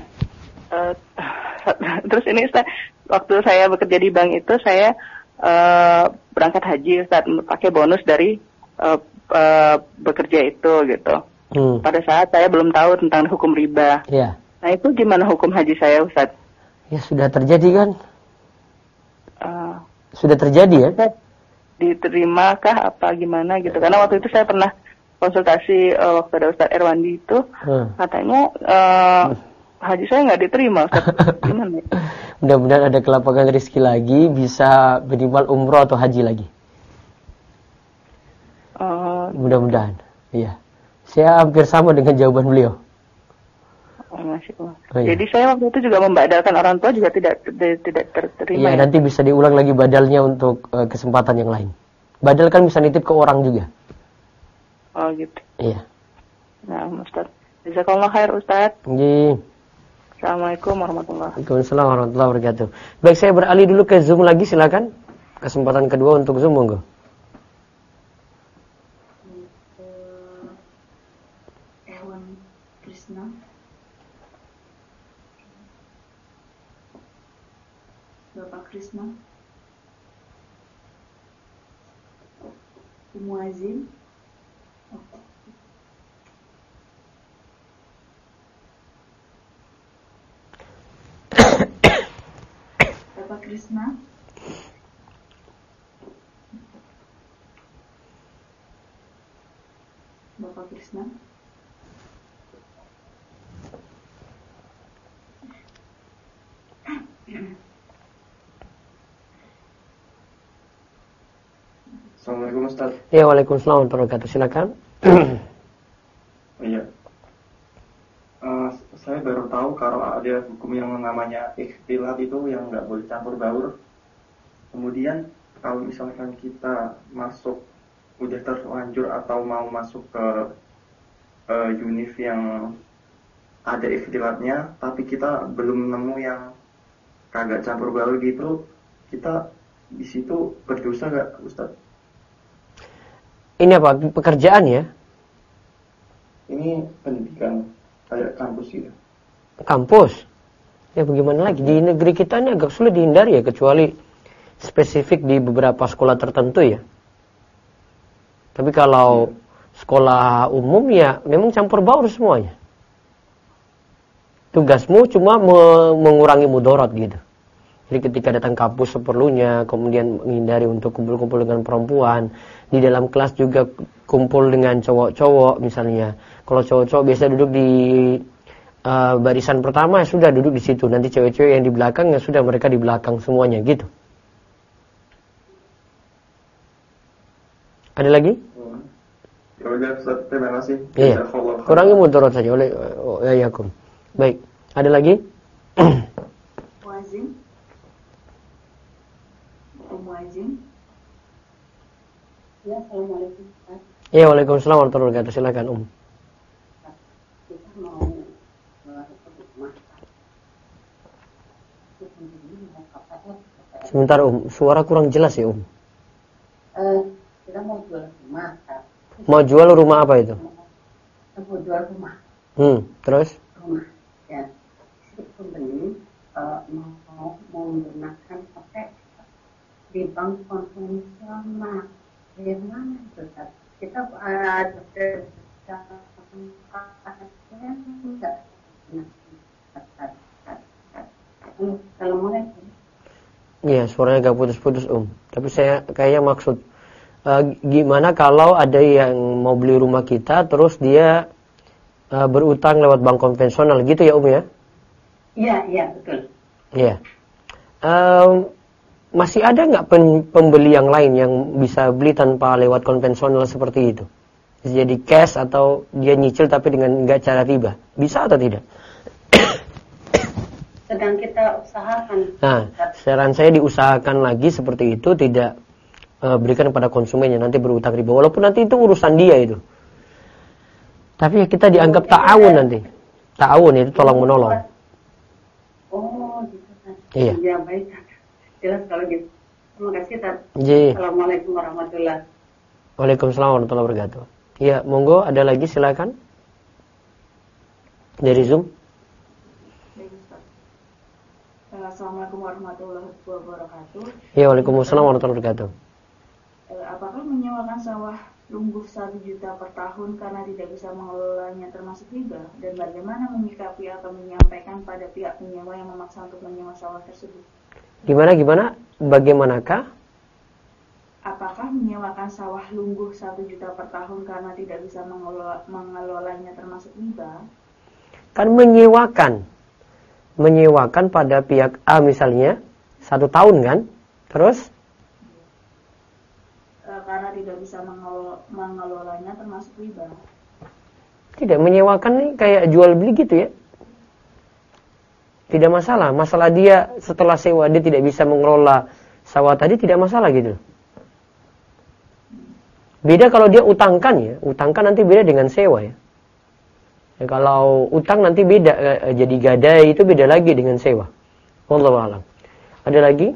Terus ini Ustaz, waktu saya bekerja di bank itu saya berangkat haji Ustaz, pakai bonus dari bekerja itu gitu. Pada saat saya belum tahu tentang hukum riba. Iya. Nah itu gimana hukum haji saya Ustaz? Ya sudah terjadi kan? Sudah terjadi ya? Diterimakah apa gimana gitu? Karena waktu itu saya pernah konsultasi waktu ada Ustaz Erwandi itu, katanya haji saya nggak diterima Ustaz. Gimana? Mudah-mudahan ada kelapangan rezeki lagi, bisa minimal umroh atau haji lagi. Mudah-mudahan. Iya. Saya hampir sama dengan jawaban beliau. Masya Allah. Oh, iya. Jadi saya waktu itu juga membadalkan orang tua juga tidak terterima. Iya, nanti bisa diulang lagi badalnya untuk kesempatan yang lain. Badal kan bisa nitip ke orang juga. Oh gitu. Iya. Nah, Ustaz. Jazakallah khair Ustaz. Iya. Assalamualaikum warahmatullahi wabarakatuh. Waalaikumsalam warahmatullahi wabarakatuh. Baik, saya beralih dulu ke Zoom lagi, silakan. Kesempatan kedua untuk Zoom, monggo. Krishna. Bapak Krishna. Muazin. Bapak Krishna. Bapak Krishna. Assalamualaikum Ustaz. Ya, waalaikumsalam warahmatullahi wabarakatuh. Silakan. Iya. Saya baru tahu kalau ada hukum yang namanya ikhtilat itu yang nggak boleh campur baur. Kemudian kalau misalkan kita masuk udah terlanjur atau mau masuk ke univ yang ada ikhtilatnya, tapi kita belum nemu yang kagak campur baur gitu, kita di situ berdosa nggak Ustaz? Ini apa? Pekerjaan ya? Ini pendidikan kayak kampus gitu. Kampus? Ya bagaimana lagi? Di negeri kita ini agak sulit dihindari ya, kecuali spesifik di beberapa sekolah tertentu ya. Tapi kalau sekolah umum ya memang campur baur semuanya. Tugasmu cuma mengurangi mudarat gitu. Jadi ketika datang kampus seperlunya, kemudian menghindari untuk kumpul-kumpul dengan perempuan. Di dalam kelas juga kumpul dengan cowok-cowok misalnya. Kalau cowok-cowok biasa duduk di barisan pertama, ya sudah duduk di situ. Nanti cewek-cewek yang di belakang, ya sudah mereka di belakang semuanya gitu. Ada lagi? Ya udah, terima kasih. Iya. Kurangi mudarat saja oleh yakum. Baik. Ada lagi? Muazin. Muazin. Ya, assalamualaikum. Ya, waalaikumsalam warahmatullahi wabarakatuh. Silakan Kita mau Sebentar suara kurang jelas ya kita mau jual rumah. Mau jual rumah apa itu? Mau jual rumah. Terus? Rumah. Ya, si pembeli mau menggunakan pakai di bank konvensional. Bagaimana itu? Kita ada Assalamualaikum. Iya, suaranya agak putus-putus Tapi saya kayaknya maksud gimana kalau ada yang mau beli rumah kita terus dia berutang lewat bank konvensional gitu ya ya? Iya, betul. Iya. Masih ada nggak pembeli yang lain yang bisa beli tanpa lewat konvensional seperti itu? Jadi cash atau dia nyicil tapi dengan nggak cara riba? Bisa atau tidak? Sedang kita usahakan. Nah, saran saya diusahakan lagi seperti itu, tidak berikan kepada konsumennya nanti berutang riba. Walaupun nanti itu urusan dia itu. Tapi kita dianggap ta'awun nanti. Ta'awun itu tolong menolong. Oh, gitu kan. Iya. Ya, baik. Jelas kalau gitu. Terima kasih, Tat. Iya. Assalamualaikum warahmatullahi wabarakatuh. Waalaikumsalam warahmatullahi wabarakatuh. Ya, monggo ada lagi silakan. Dari Zoom. Assalamualaikum warahmatullahi wabarakatuh. Ya, waalaikumsalam warahmatullahi wabarakatuh. Apakah menyewakan sawah lungguh 1 juta per tahun karena tidak bisa mengelolanya termasuk riba? Dan bagaimana menyikapi atau menyampaikan pada pihak penyewa yang memaksa untuk menyewa sawah tersebut? Gimana? Bagaimanakah? Apakah menyewakan sawah lungguh 1 juta per tahun karena tidak bisa mengelolanya termasuk riba? Kan menyewakan pada pihak A misalnya 1 tahun kan? Terus? Karena tidak bisa mengelolanya termasuk riba. Tidak, menyewakan nih kayak jual beli gitu ya. Tidak masalah. Masalah dia setelah sewa dia tidak bisa mengelola sawah tadi, tidak masalah gitu. Beda kalau dia utangkan ya. Utangkan nanti beda dengan sewa ya. Kalau utang nanti beda, jadi gadai itu beda lagi dengan sewa. Wallahu a'lam. Ada lagi?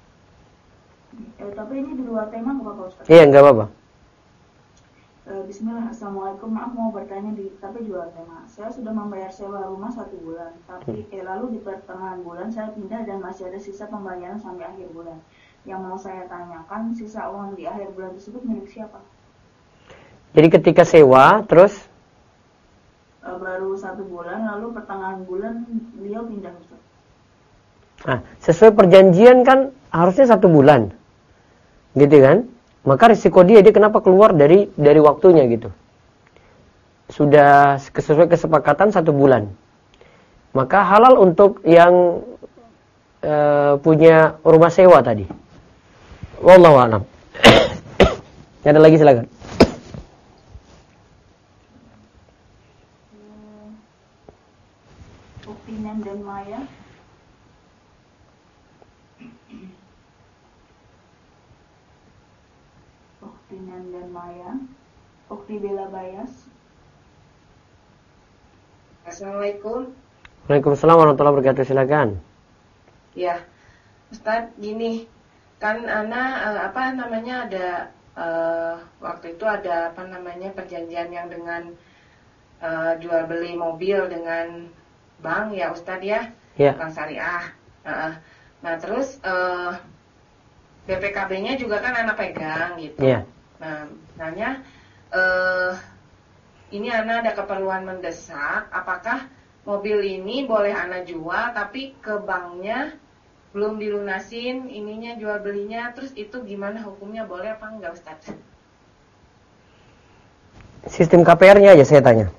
Tapi ini di luar tema nggak apa-apa Ustaz? Iya, nggak apa-apa. Bismillah, Assalamualaikum. Maaf mau bertanya tapi di luar tema. Saya sudah membayar sewa rumah 1 bulan, tapi lalu di pertengahan bulan saya pindah dan masih ada sisa pembayaran sampai akhir bulan. Yang mau saya tanyakan, sisa uang di akhir bulan tersebut milik siapa? Jadi ketika sewa, terus? Baru 1 bulan, lalu pertengahan bulan beliau pindah Ustaz. Nah, sesuai perjanjian kan harusnya 1 bulan. Gitu kan? Maka risiko dia kenapa keluar dari waktunya gitu. Sudah sesuai kesepakatan 1 bulan. Maka halal untuk yang punya rumah sewa tadi. Wallahu a'lam. Ada lagi silakan. Uktinan dan Maya. Uktinan dan Maya. Ukti Bella Bayas. Assalamualaikum. Waalaikumsalam warahmatullahi wabarakatuh. Silakan. Ya, Ustaz, gini, kan Ana ada waktu itu ada perjanjian yang dengan jual beli mobil dengan bank ya Ustadz ya, bank syariah. Nah terus BPKB-nya juga kan anak pegang gitu. Nah misalnya ini anak ada keperluan mendesak, apakah mobil ini boleh anak jual tapi ke banknya belum dilunasin ininya jual belinya, terus itu gimana hukumnya, boleh apa enggak Ustadz? Sistem KPR-nya aja saya tanya.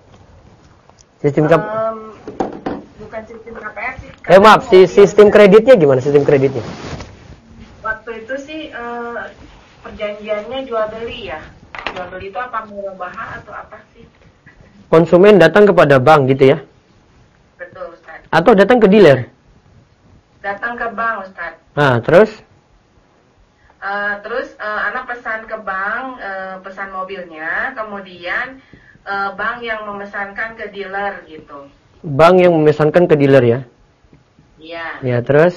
Bukan sistem KPR sih. Maaf, sistem kreditnya gimana sistem kreditnya? Waktu itu sih perjanjiannya jual beli ya. Jual beli itu apa murabaha atau apa sih? Konsumen datang kepada bank gitu ya? Betul Ustaz. Atau datang ke dealer? Datang ke bank Ustaz. Nah, terus? Anak pesan ke bank, pesan mobilnya, kemudian bank yang memesankan ke dealer gitu. Bank yang memesankan ke dealer ya? Iya. Ya, terus?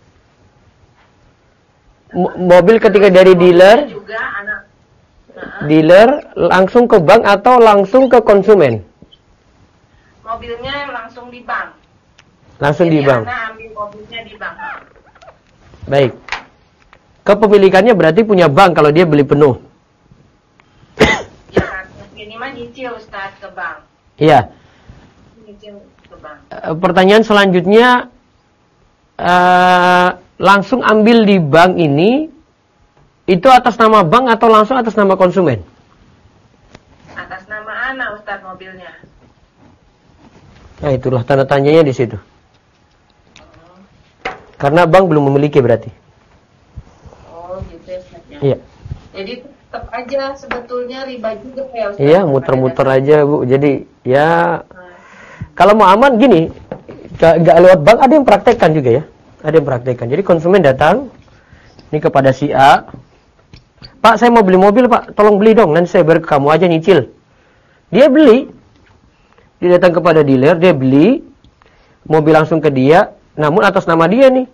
Mobil ketika dari dealer? Juga anak. Dealer langsung ke bank atau langsung ke konsumen? Mobilnya langsung di bank. Langsung jadi di bank. Anak ambil mobilnya di bank. Baik. Kepemilikannya berarti punya bank kalau dia beli penuh. Ya kan, ini mah nyicil Ustaz ke bank. Iya. Nyicil ke bank. Pertanyaan selanjutnya, langsung ambil di bank ini, itu atas nama bank atau langsung atas nama konsumen? Atas nama anak Ustaz mobilnya. Nah itulah tanda tanyanya di situ. Karena bank belum memiliki berarti. Oh gitu ya Ustaz ya. Iya. Jadi tetap aja sebetulnya riba juga ya Ustaz. Iya, muter-muter aja Bu. Jadi ya kalau mau aman gini, gak lewat bank, ada yang praktekkan juga ya. Ada yang praktekkan. Jadi konsumen datang ini kepada si A, Pak saya mau beli mobil Pak, tolong beli dong, nanti saya bayar ke kamu aja nyicil. Dia beli, dia datang kepada dealer, dia beli, mobil langsung ke dia, namun atas nama dia nih.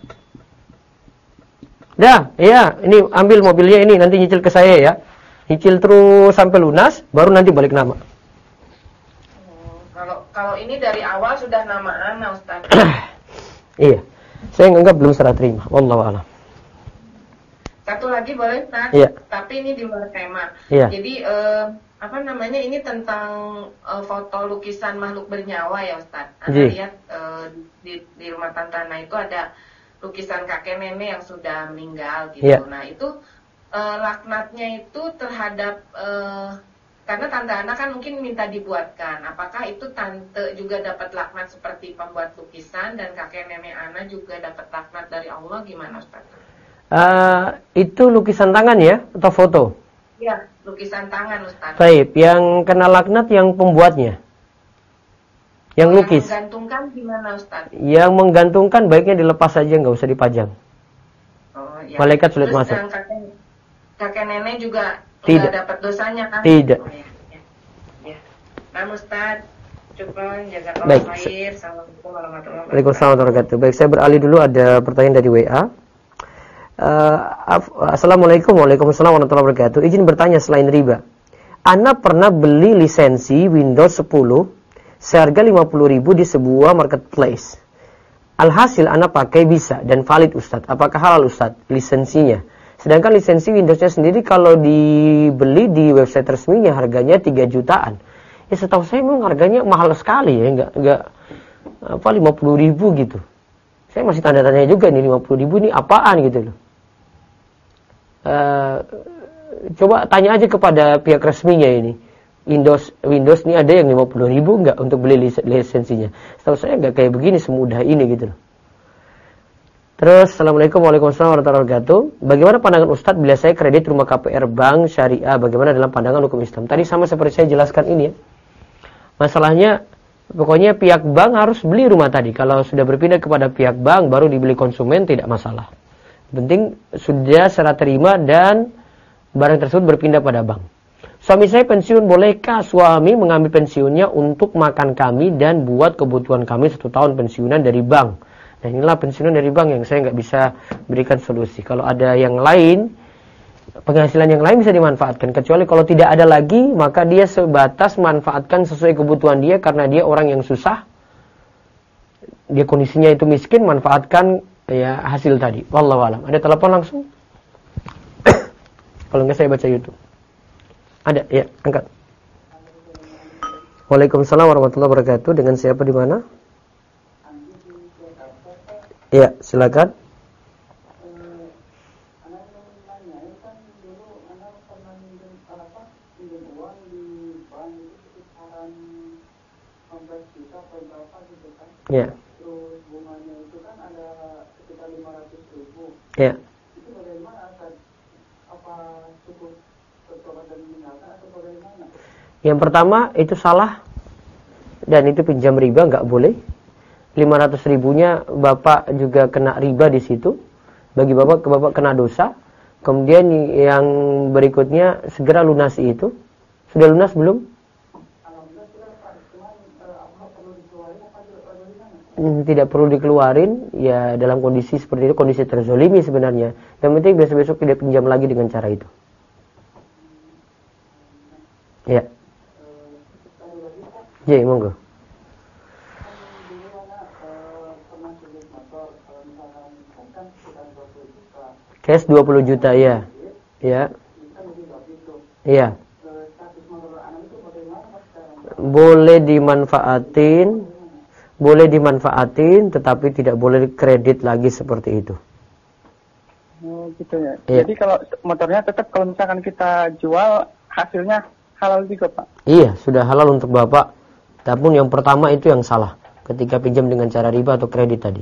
Iya, ini ambil mobilnya ini, nanti nyicil ke saya ya. Nyicil terus sampai lunas, baru nanti balik nama. Kalau ini dari awal sudah nama anak Ustaz. Iya, saya nganggap belum serah terima. Wallahu a'lam. Satu lagi boleh Ustaz? Iya. Tapi ini di luar tema. Iya. Jadi ini tentang foto lukisan makhluk bernyawa ya Ustaz. Anda lihat di rumah Tante Ana itu ada lukisan kakek nenek yang sudah meninggal gitu. Iya. Nah itu laknatnya itu terhadap karena Tante Ana kan mungkin minta dibuatkan. Apakah itu Tante juga dapat laknat seperti pembuat lukisan dan kakek nenek Ana juga dapat laknat dari Allah, gimana Ustaz? Itu lukisan tangan ya atau foto? Ya, lukisan tangan Ustaz. Baik, yang kena laknat yang pembuatnya. Yang lukis. Yang menggantungkan gimana Ustaz? Yang menggantungkan baiknya dilepas saja, nggak usah dipajang. Oh, ya. Malaikat sulit terus masuk. Kakek nenek juga tidak dapat dosanya kan? Tidak. Oh, ya. Nah Ustaz, cukup jaga Baik. khair. Assalamualaikum warahmatullahi wabarakatuh. Waalaikumsalam warahmatullahi wabarakatuh. Baik, saya beralih dulu, ada pertanyaan dari WA. Assalamualaikum warahmatullahi wabarakatuh. Izin bertanya selain riba. Ana pernah beli lisensi Windows 10 seharga 50.000 di sebuah marketplace. Alhasil Ana pakai bisa dan valid Ustadz. Apakah halal Ustadz lisensinya? Sedangkan lisensi Windowsnya sendiri kalau dibeli di website resminya harganya 3 jutaan. Ya setahu saya memang harganya mahal sekali ya, enggak 50.000 gitu. Saya masih tanda tanya juga nih 50.000 ini apaan gitu loh. Coba tanya aja kepada pihak resminya ini. Windows ini ada yang 50.000 enggak untuk beli lisensinya. Setahu saya enggak kayak begini semudah ini gitu loh. Terus Assalamualaikum warahmatullahi wabarakatuh. Bagaimana pandangan Ustadz bila saya kredit rumah KPR bank syariah? Bagaimana dalam pandangan hukum Islam? Tadi sama seperti saya jelaskan ini ya. Masalahnya pokoknya pihak bank harus beli rumah tadi. Kalau sudah berpindah kepada pihak bank baru dibeli konsumen tidak masalah. Penting sudah serah terima dan barang tersebut berpindah pada bank. Suami saya pensiun, bolehkah suami mengambil pensiunnya untuk makan kami dan buat kebutuhan kami 1 tahun pensiunan dari bank? Nah inilah pensiunan dari bank yang saya nggak bisa berikan solusi. Kalau ada yang lain penghasilan yang lain bisa dimanfaatkan. Kecuali kalau tidak ada lagi, maka dia sebatas manfaatkan sesuai kebutuhan dia karena dia orang yang susah. Dia kondisinya itu miskin, manfaatkan ya hasil tadi. Wallahu a'lam. Ada telepon langsung? Kalau enggak saya baca YouTube. Ada, ya, angkat. Waalaikumsalam warahmatullahi wabarakatuh. Dengan siapa di mana? Ya, silakan. Ya. Terus bunganya itu kan ada sekitar 500.000. Ya. Itu bagaimana? Apa cukup bertobat dan meninggalkan atau bagaimana? Yang pertama itu salah dan itu pinjam riba, nggak boleh. 500.000-nya bapak juga kena riba di situ. Bagi bapak kena dosa. Kemudian yang berikutnya segera lunasi itu. Sudah lunas belum? Tidak perlu dikeluarin, ya dalam kondisi seperti itu, kondisi terzolimi sebenarnya. Yang penting besok-besok tidak pinjam lagi dengan cara itu. Ya. Ya, monggo. Cash 20 juta, ya. Ya. Iya. Boleh dimanfaatin, tetapi tidak boleh kredit lagi seperti itu. Oh, gitu ya. Iya. Jadi kalau motornya tetap kalau misalkan kita jual hasilnya halal juga, Pak? Iya, sudah halal untuk Bapak. Namun yang pertama itu yang salah, ketika pinjam dengan cara riba atau kredit tadi.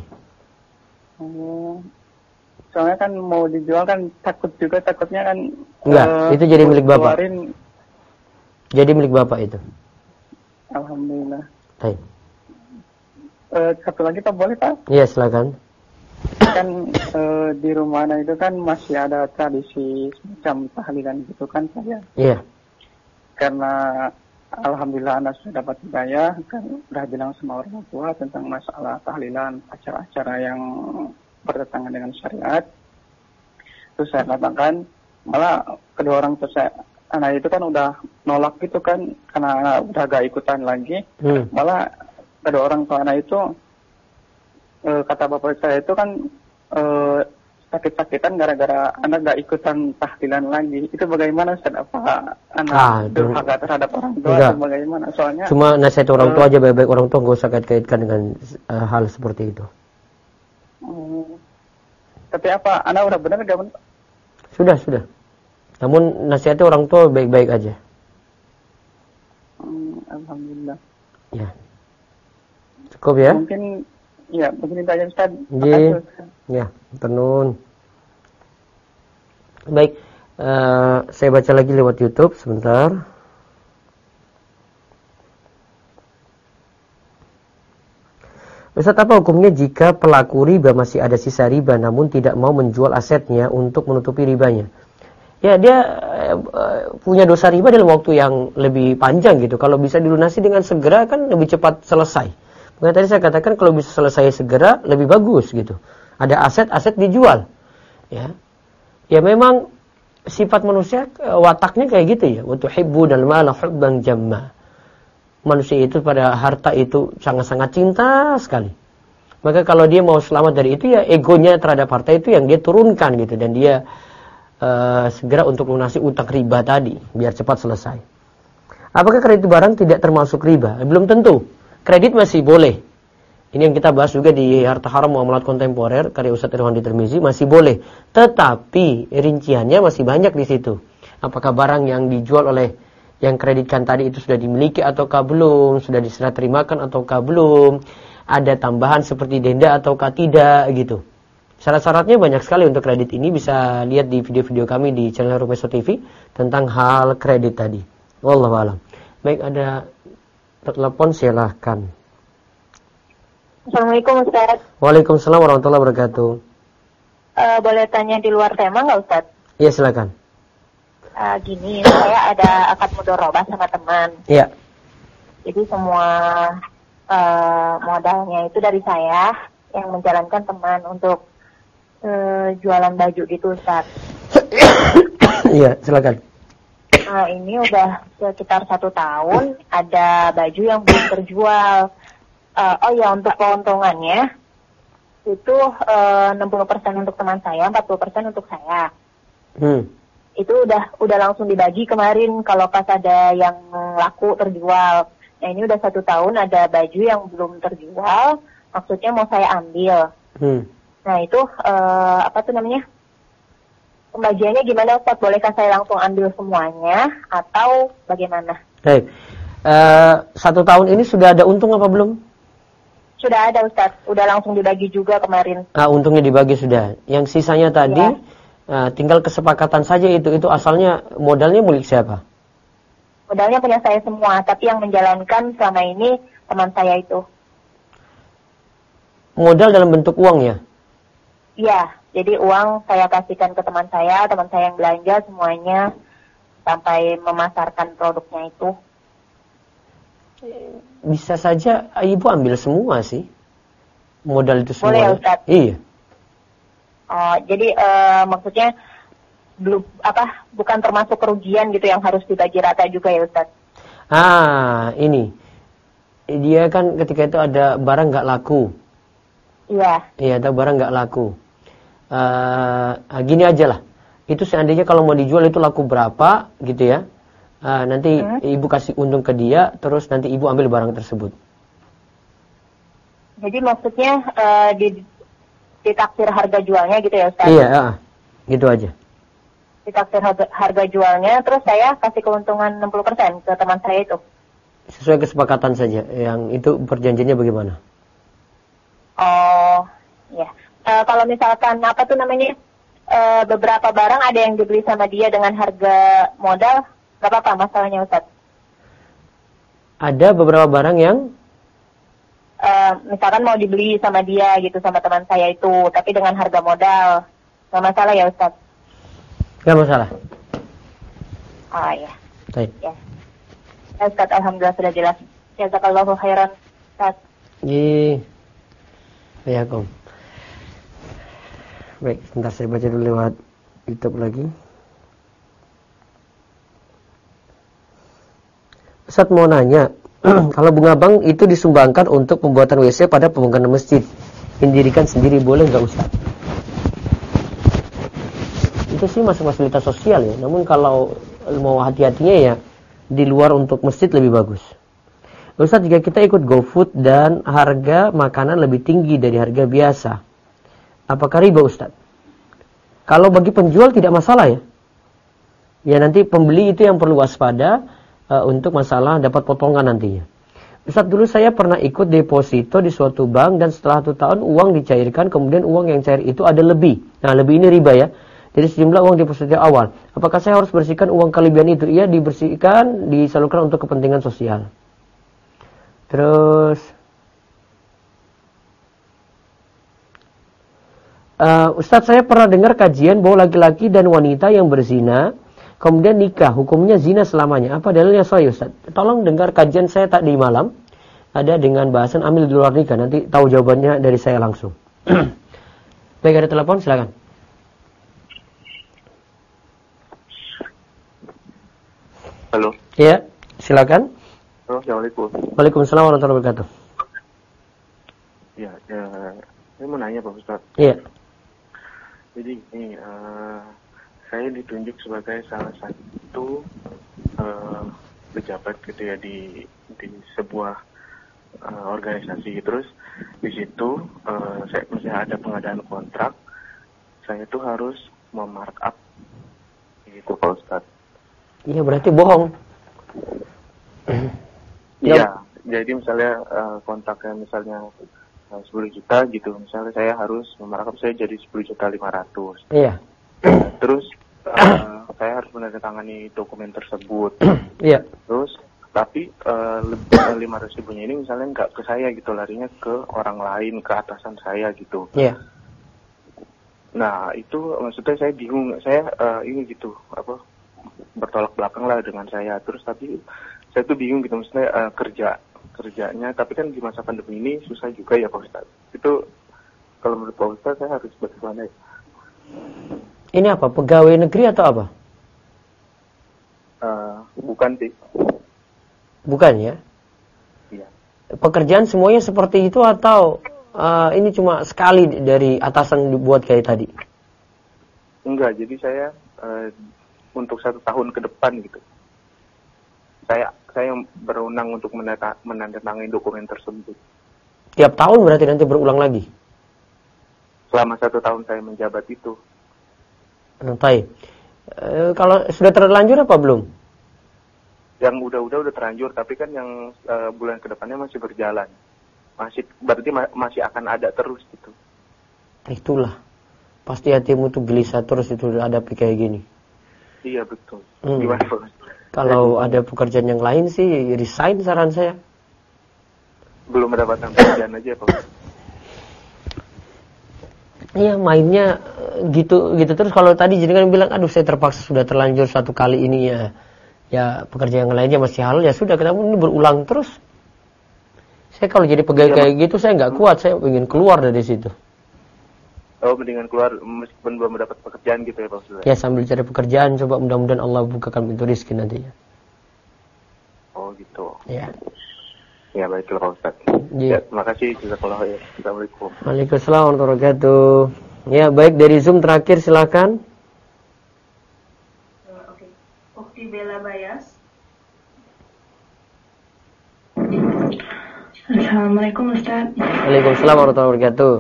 Soalnya kan mau dijual kan takutnya kan. Enggak, itu jadi milik Bapak. Jadi milik Bapak itu. Alhamdulillah. Baik. Satu lagi Pak, boleh Pak? Iya, silakan. Kan di rumah anak itu kan masih ada tradisi semacam tahlilan gitu kan Pak ya? Iya. Karena alhamdulillah anak sudah dapat hidayah, kan udah bilang sama orang tua tentang masalah tahlilan, acara-acara yang bertentangan dengan syariat. Terus saya katakan, malah kedua orang tua saya, anak itu kan udah nolak gitu kan, karena udah gak ikutan lagi. Malah kedua orang tua anak itu, kata bapak saya itu kan sakit-sakitan gara-gara anak gak ikutan tahlilan lagi. Itu bagaimana Ustaz? Apa anak durhaka terhadap orang tua atau bagaimana? Soalnya cuma nasihat orang tua aja, baik-baik orang tua gak usah kait-kaitkan dengan hal seperti itu. Tapi apa anak udah benar gak benar? Sudah. Namun nasihatnya orang tua baik-baik aja. Alhamdulillah. Ya. Cukup ya? Mungkin itu aja Ustaz. Ya, tenun. Baik, saya baca lagi lewat YouTube sebentar. Ustaz, apa hukumnya jika pelaku riba masih ada sisa riba namun tidak mau menjual asetnya untuk menutupi ribanya? Ya, dia punya dosa riba dalam waktu yang lebih panjang gitu. Kalau bisa dilunasi dengan segera kan lebih cepat selesai. Makanya tadi saya katakan kalau bisa selesai segera lebih bagus gitu. Ada aset dijual. Ya memang sifat manusia wataknya kayak gitu ya. Wa tuhibbunal mala hubban jamma. Manusia itu pada harta itu sangat-sangat cinta sekali. Maka kalau dia mau selamat dari itu ya egonya terhadap harta itu yang dia turunkan gitu. Dan dia segera untuk lunasi utang riba tadi biar cepat selesai. Apakah kredit barang tidak termasuk riba? Belum tentu. Kredit masih boleh. Ini yang kita bahas juga di Harta Haram Muamalat Kontemporer karya Ustaz Irwan Tirmizi, masih boleh. Tetapi rinciannya masih banyak di situ. Apakah barang yang dijual oleh yang kreditkan tadi itu sudah dimiliki ataukah belum, sudah diserah terimakan ataukah belum, ada tambahan seperti denda ataukah tidak gitu. Syarat-syaratnya banyak sekali untuk kredit ini, bisa lihat di video-video kami di channel Rumeso TV tentang hal kredit tadi. Wallahu a'lam. Baik, ada telepon, silahkan. Assalamualaikum Ustaz. Waalaikumsalam warahmatullahi wabarakatuh. Boleh tanya di luar tema nggak Ustaz? Iya, silakan. Gini, saya ada akad mudharabah sama teman. Iya. Jadi semua modalnya itu dari saya, yang menjalankan teman untuk jualan baju gitu Ustaz. Iya, silakan. Ini udah sekitar 1 tahun, ada baju yang belum terjual. Untuk keuntungannya itu 60% untuk teman saya, 40% untuk saya. Itu udah langsung dibagi kemarin kalau pas ada yang laku terjual. Nah ini udah 1 tahun ada baju yang belum terjual, maksudnya mau saya ambil. Nah itu pembagiannya gimana Ustaz? Bolehkah saya langsung ambil semuanya atau bagaimana? Baik. 1 tahun ini sudah ada untung apa belum? Sudah ada Ustaz, udah langsung dibagi juga kemarin. Untungnya dibagi sudah. Yang sisanya tadi tinggal kesepakatan saja itu asalnya modalnya milik siapa? Modalnya punya saya semua, tapi yang menjalankan selama ini teman saya itu. Modal dalam bentuk uang ya? Iya, jadi uang saya kasihkan ke teman saya yang belanja semuanya sampai memasarkan produknya itu. Bisa saja ibu ambil semua sih, modal itu semua. Boleh ya Ustaz? Iya. Jadi maksudnya bukan termasuk kerugian gitu yang harus dibagi rata juga ya Ustaz? Ini dia kan ketika itu ada barang nggak laku. Iya. Iya, ada barang nggak laku. Gini aja lah. Itu seandainya kalau mau dijual itu laku berapa gitu ya. Nanti ibu kasih untung ke dia, terus nanti ibu ambil barang tersebut. Jadi maksudnya ditaksir harga jualnya gitu ya Ustaz? Iya, gitu aja. Ditaksir harga jualnya, terus saya kasih keuntungan 60% ke teman saya itu? Sesuai kesepakatan saja. Yang itu perjanjiannya bagaimana? Ya. Kalau misalkan beberapa barang ada yang dibeli sama dia dengan harga modal, gak apa-apa masalahnya Ustaz? Ada beberapa barang yang misalkan mau dibeli sama dia gitu, sama teman saya itu, tapi dengan harga modal, gak masalah ya Ustaz? Gak masalah. Ya. Baik. Ya. Ustaz, alhamdulillah sudah jelas. Jazakallahu khairan Ustaz. Ya, Kom. Baik, sebentar saya baca dulu lewat YouTube lagi. Ustaz mau nanya, kalau bunga bank itu disumbangkan untuk pembuatan WC pada pembangunan masjid, didirikan sendiri boleh nggak Ustaz? Itu sih masuk fasilitas sosial ya. Namun kalau mau hati-hatinya ya di luar untuk masjid lebih bagus. Ustaz, jika kita ikut GoFood dan harga makanan lebih tinggi dari harga biasa, apakah riba Ustaz? Kalau bagi penjual tidak masalah ya. Ya nanti pembeli itu yang perlu waspada untuk masalah dapat potongan nantinya. Ustaz, dulu saya pernah ikut deposito di suatu bank dan setelah 1 tahun uang dicairkan, kemudian uang yang cair itu ada lebih. Nah, lebih ini riba ya. Jadi sejumlah uang deposito awal. Apakah saya harus bersihkan uang kelebihan itu? Iya, dibersihkan, disalurkan untuk kepentingan sosial. Terus Ustaz, saya pernah dengar kajian bahwa laki-laki dan wanita yang berzina kemudian nikah, hukumnya zina selamanya. Apa dalilnya sahih Ustaz? Tolong dengar kajian saya tadi malam, ada dengan bahasan amil di luar nikah. Nanti tahu jawabannya dari saya langsung. Baik, ada telepon, silakan. Halo. Iya, silakan. Assalamualaikum. Waalaikumsalam warahmatullahi wabarakatuh. Ya, saya mau nanya Pak Ustaz. Iya. Jadi ini saya ditunjuk sebagai salah satu pejabat gitu ya di sebuah organisasi. Terus di situ misalnya ada pengadaan kontrak, saya tuh harus memarkup gitu Pak Ustaz. Iya, berarti bohong. Iya, jadi misalnya kontraknya misalnya 10 juta gitu, misalnya saya harus memarkup saya jadi 10.500.000. Iya. Terus saya harus menandatangani dokumen tersebut. Iya. Terus tapi 500.000-nya ini misalnya nggak ke saya gitu, larinya ke orang lain, ke atasan saya gitu. Iya. Nah itu maksudnya saya bingung, saya ini gitu bertolak belakang lah dengan saya. Terus tapi saya tuh bingung gitu, maksudnya kerjanya, tapi kan di masa pandemi ini susah juga ya Pak Ustaz. Itu kalau menurut Pak Ustaz saya harus bagaimana ya? Ini apa? Pegawai negeri atau apa? Bukan sih. Bukan ya? Iya. Pekerjaan semuanya seperti itu atau ini cuma sekali dari atasan dibuat kayak tadi? Enggak, jadi saya untuk 1 tahun ke depan gitu. Saya berwenang untuk menandatangani dokumen tersebut. Tiap tahun berarti nanti berulang lagi? Selama 1 tahun saya menjabat itu. Baik. Kalau sudah terlanjur apa belum? Yang udah terlanjur, tapi kan yang bulan kedepannya masih berjalan. Berarti masih akan ada terus gitu. Itulah. Pasti hatimu tuh gelisah terus itu hadapi kayak gini. Iya betul. Gimana Pak? Kalau ada pekerjaan yang lain sih resign saran saya. Belum mendapatkan pekerjaan aja Pak. Iya mainnya gitu terus. Kalau tadi jenengan bilang aduh saya terpaksa sudah terlanjur 1 kali ini ya pekerjaan yang lainnya masih halal ya sudah, kenapa ini berulang terus? Saya kalau jadi pegawai kayak gitu saya nggak kuat, saya ingin keluar dari situ. Oh, mendingan keluar meskipun belum mendapat pekerjaan gitu ya Pak Ustaz? Ya sambil cari pekerjaan, coba mudah-mudahan Allah bukakan pintu rezeki nantinya. Oh gitu. Ya. Ya baiklah Pak Ustaz. Ya, terima kasih. Jazakallahu khairan. Assalamualaikum. Waalaikumsalam warahmatullahi wabarakatuh. Ya baik, dari Zoom terakhir silakan. Oke. Ukti Bella Bayas. Assalamualaikum Ustaz. Waalaikumsalam warahmatullahi wabarakatuh.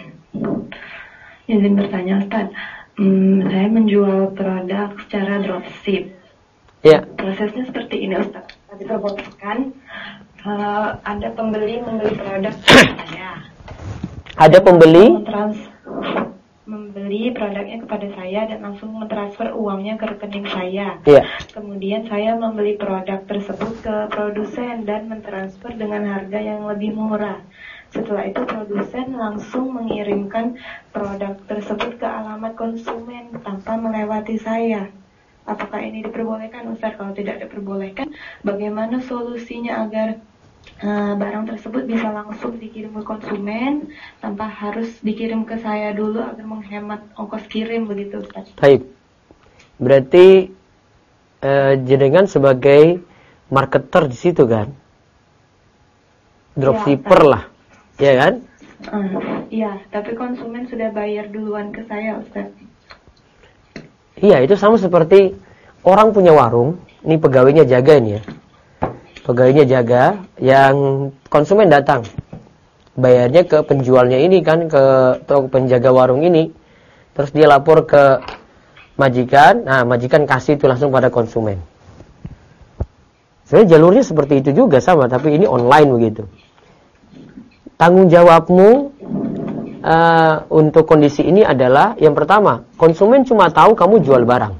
Izin bertanya Ustaz, saya menjual produk secara dropship. Ya. Prosesnya seperti ini Ustaz. Diperbolehkan ada pembeli membeli produk saya. Ada pembeli? Membeli produknya kepada saya dan langsung mentransfer uangnya ke rekening saya. Iya. Kemudian saya membeli produk tersebut ke produsen dan mentransfer dengan harga yang lebih murah. Setelah itu produsen langsung mengirimkan produk tersebut ke alamat konsumen tanpa melewati saya. Apakah ini diperbolehkan Ustaz? Kalau tidak diperbolehkan, bagaimana solusinya agar barang tersebut bisa langsung dikirim ke konsumen tanpa harus dikirim ke saya dulu agar menghemat ongkos kirim begitu Ustaz? Baik. Berarti jenengan sebagai marketer di situ kan? Dropshipper lah. Ya kan? Iya, tapi konsumen sudah bayar duluan ke saya, Ustaz. Iya, itu sama seperti orang punya warung, ini pegawainya jaga ini ya. Pegawainya jaga, yang konsumen datang. Bayarnya ke penjualnya ini kan, ke penjaga warung ini. Terus dia lapor ke majikan, nah majikan kasih itu langsung pada konsumen. Sebenarnya jalurnya seperti itu juga sama, tapi ini online begitu. Tanggung jawabmu untuk kondisi ini adalah yang pertama, konsumen cuma tahu kamu jual barang.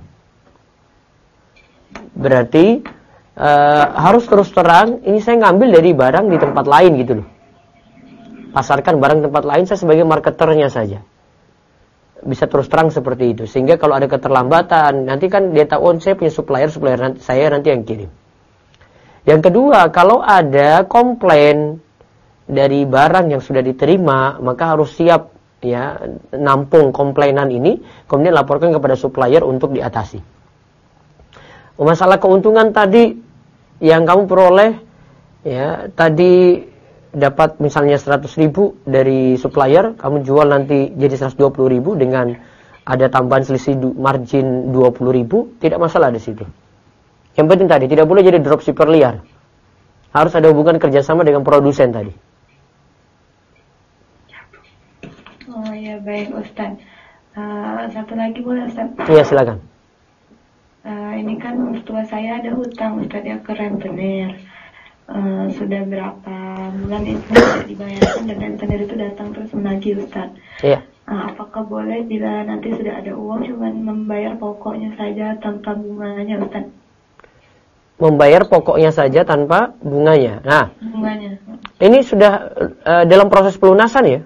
Berarti harus terus terang, ini saya ngambil dari barang di tempat lain gitu loh. Pasarkan barang tempat lain, saya sebagai marketernya saja. Bisa terus terang seperti itu. Sehingga kalau ada keterlambatan, nanti kan dia tahu, saya punya supplier saya nanti yang kirim. Yang kedua, kalau ada komplain dari barang yang sudah diterima, maka harus siap ya nampung komplainan ini, kemudian laporkan kepada supplier untuk diatasi. Masalah keuntungan tadi yang kamu peroleh ya, tadi dapat misalnya 100.000 dari supplier, kamu jual nanti jadi 120.000 dengan ada tambahan selisih margin 20.000, tidak masalah di situ. Yang penting tadi tidak boleh jadi dropshipper liar. Harus ada hubungan kerjasama dengan produsen tadi. Oh ya baik Ustaz. Satu lagi boleh Ustaz? Iya silakan. Ini kan mertua saya ada hutang Ustaz ya ke rentenir. Sudah berapa bulan itu tidak dibayarkan dan rentenir itu datang terus menagih Ustaz. Iya. Apakah boleh bila nanti sudah ada uang cuma membayar pokoknya saja tanpa bunganya Ustaz? Membayar pokoknya saja tanpa bunganya. Nah, bunganya. Ini sudah dalam proses pelunasan ya?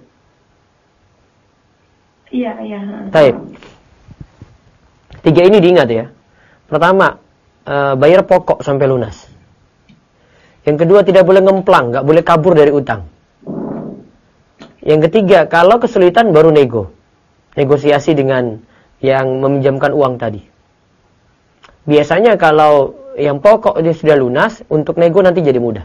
Iya. Baik. 3 ini diingat ya. Pertama, bayar pokok sampai lunas. Yang kedua, tidak boleh ngemplang, nggak boleh kabur dari utang. Yang ketiga, kalau kesulitan baru negosiasi dengan yang meminjamkan uang tadi. Biasanya kalau yang pokok dia sudah lunas, untuk nego nanti jadi mudah.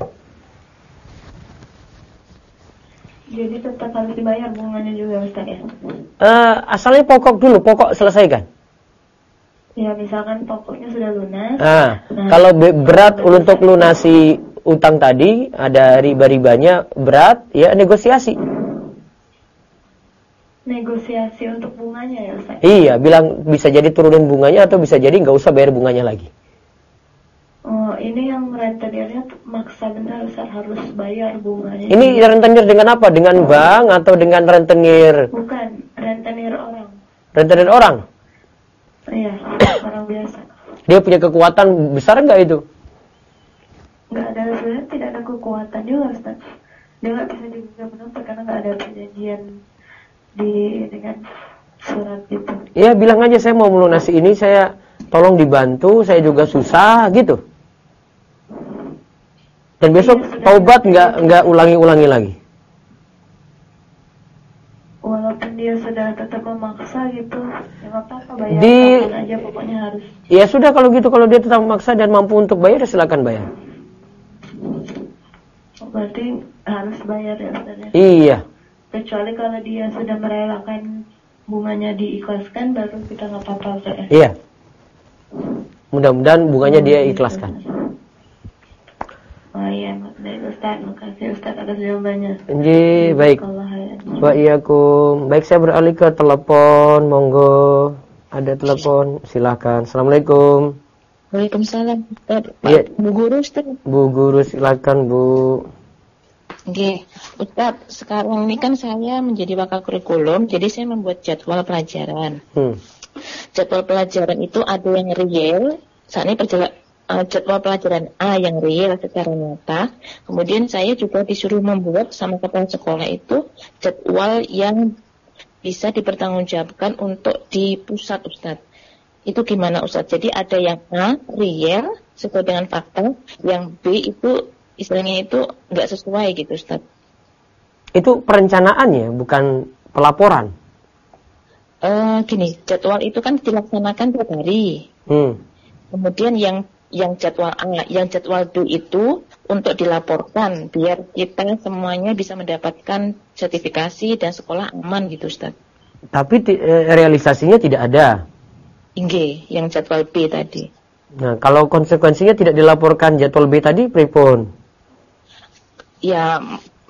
Jadi tetap harus dibayar bunganya juga Ustaz ya? Asalnya pokok dulu, pokok selesaikan. Ya misalkan pokoknya sudah lunas. Kalau berat untuk lunasi utang tadi, ada riba-ribanya berat, ya negosiasi. Negosiasi untuk bunganya ya Ustaz? Iya, bilang bisa jadi turunin bunganya atau bisa jadi nggak usah bayar bunganya lagi. Oh, ini yang rentenirnya maksa benar Ustaz, harus bayar bunganya. Ini rentenir dengan apa? Dengan bank atau dengan rentenir? Bukan, rentenir orang. Rentenir orang? Iya, orang biasa. Dia punya kekuatan besar nggak itu? Nggak ada, sebenarnya tidak ada kekuatan juga Ustaz. Dia nggak bisa juga menuntut karena nggak ada perjanjian dengan surat gitu. Iya, bilang aja saya mau melunasi ini, saya tolong dibantu, saya juga susah gitu. Dan besok taubat nggak ulangi-ulangi lagi. Walaupun dia sudah tetap memaksa gitu, ya nggak apa-apa, bayar aja pokoknya harus. Ya sudah kalau gitu, kalau dia tetap memaksa dan mampu untuk bayar, ya silakan bayar. Berarti harus bayar ya Ustaz ya? Iya. Kecuali kalau dia sudah merelakan bunganya diikhlaskan, baru kita nggak apa-apa Ustaz ya? Iya. Mudah-mudahan bunganya dia ikhlaskan. Oh iya, baik Ustaz, makasih Ustaz atas jawabannya. Iya, baik. Wa'iyyakum. Baik, saya beralih ke telepon, monggo. Ada telepon, silakan. Assalamualaikum. Waalaikumsalam Ustaz. Iya. Bu Guru Ustaz. Bu Guru, silakan Bu. Oke, Ustaz, sekarang ini kan saya menjadi wakil kurikulum, jadi saya membuat jadwal pelajaran. Jadwal pelajaran itu ada yang real, saat ini jadwal pelajaran A yang real secara nyata. Kemudian saya juga disuruh membuat sama kepala sekolah itu jadwal yang bisa dipertanggungjawabkan untuk di pusat Ustaz. Itu gimana Ustaz? Jadi ada yang A real sesuai dengan fakta, yang B itu istilahnya itu nggak sesuai gitu Ustaz. Itu perencanaannya, bukan pelaporan. Gini, jadwal itu kan dilaksanakan tiap hari. Kemudian yang jadwal A, yang jadwal B itu untuk dilaporkan biar kita semuanya bisa mendapatkan sertifikasi dan sekolah aman gitu Ustaz. Tapi realisasinya tidak ada. Yang jadwal B tadi. Nah, kalau konsekuensinya tidak dilaporkan jadwal B tadi, pripun? Ya,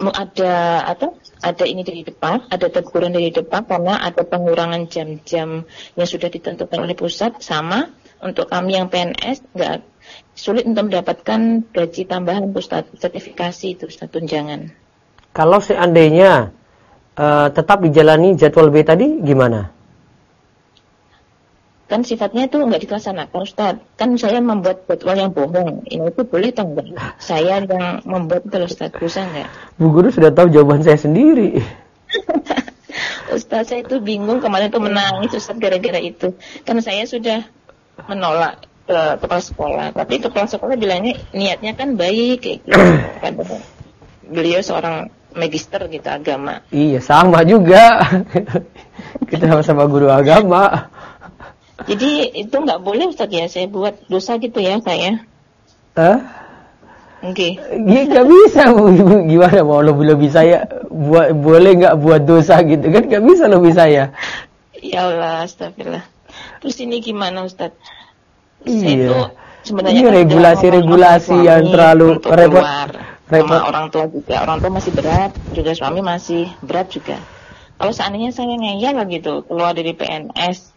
ada ini dari depan, ada teguran dari depan karena ada pengurangan jam-jam yang sudah ditentukan oleh pusat, sama untuk kami yang PNS nggak sulit untuk mendapatkan gaji tambahan Ustaz, sertifikasi itu Ustaz, tunjangan. Kalau seandainya tetap dijalani jadwal B tadi gimana? Kan sifatnya itu nggak dilaksanakan Ustaz. Kan saya membuat jadwal yang bohong. Ini itu boleh atau enggak? Saya yang membuat itu Ustaz, bisa enggak? Bu Guru sudah tahu jawaban saya sendiri. Ustaz, saya itu bingung, kemarin tuh menangis Ustaz gara-gara itu. Kan saya sudah menolak kepala sekolah, tapi kepala sekolah bilangnya niatnya kan baik kayak gitu. Beliau seorang magister gitu agama. Iya, sama juga. Kita sama-sama guru agama. Jadi itu nggak boleh Ustaz ya, saya buat dosa gitu ya saya. Nggak bisa Bu. Gimana mau lebih saya boleh nggak buat dosa gitu kan, nggak bisa lebih saya. Ya Allah, astagfirullah. Terus ini gimana Ustaz? Iya. Sebenarnya ini regulasi yang terlalu repot. Sama orang tua juga, orang tua masih berat, juga suami masih berat juga. Kalau seandainya saya ngeyel gitu keluar dari PNS,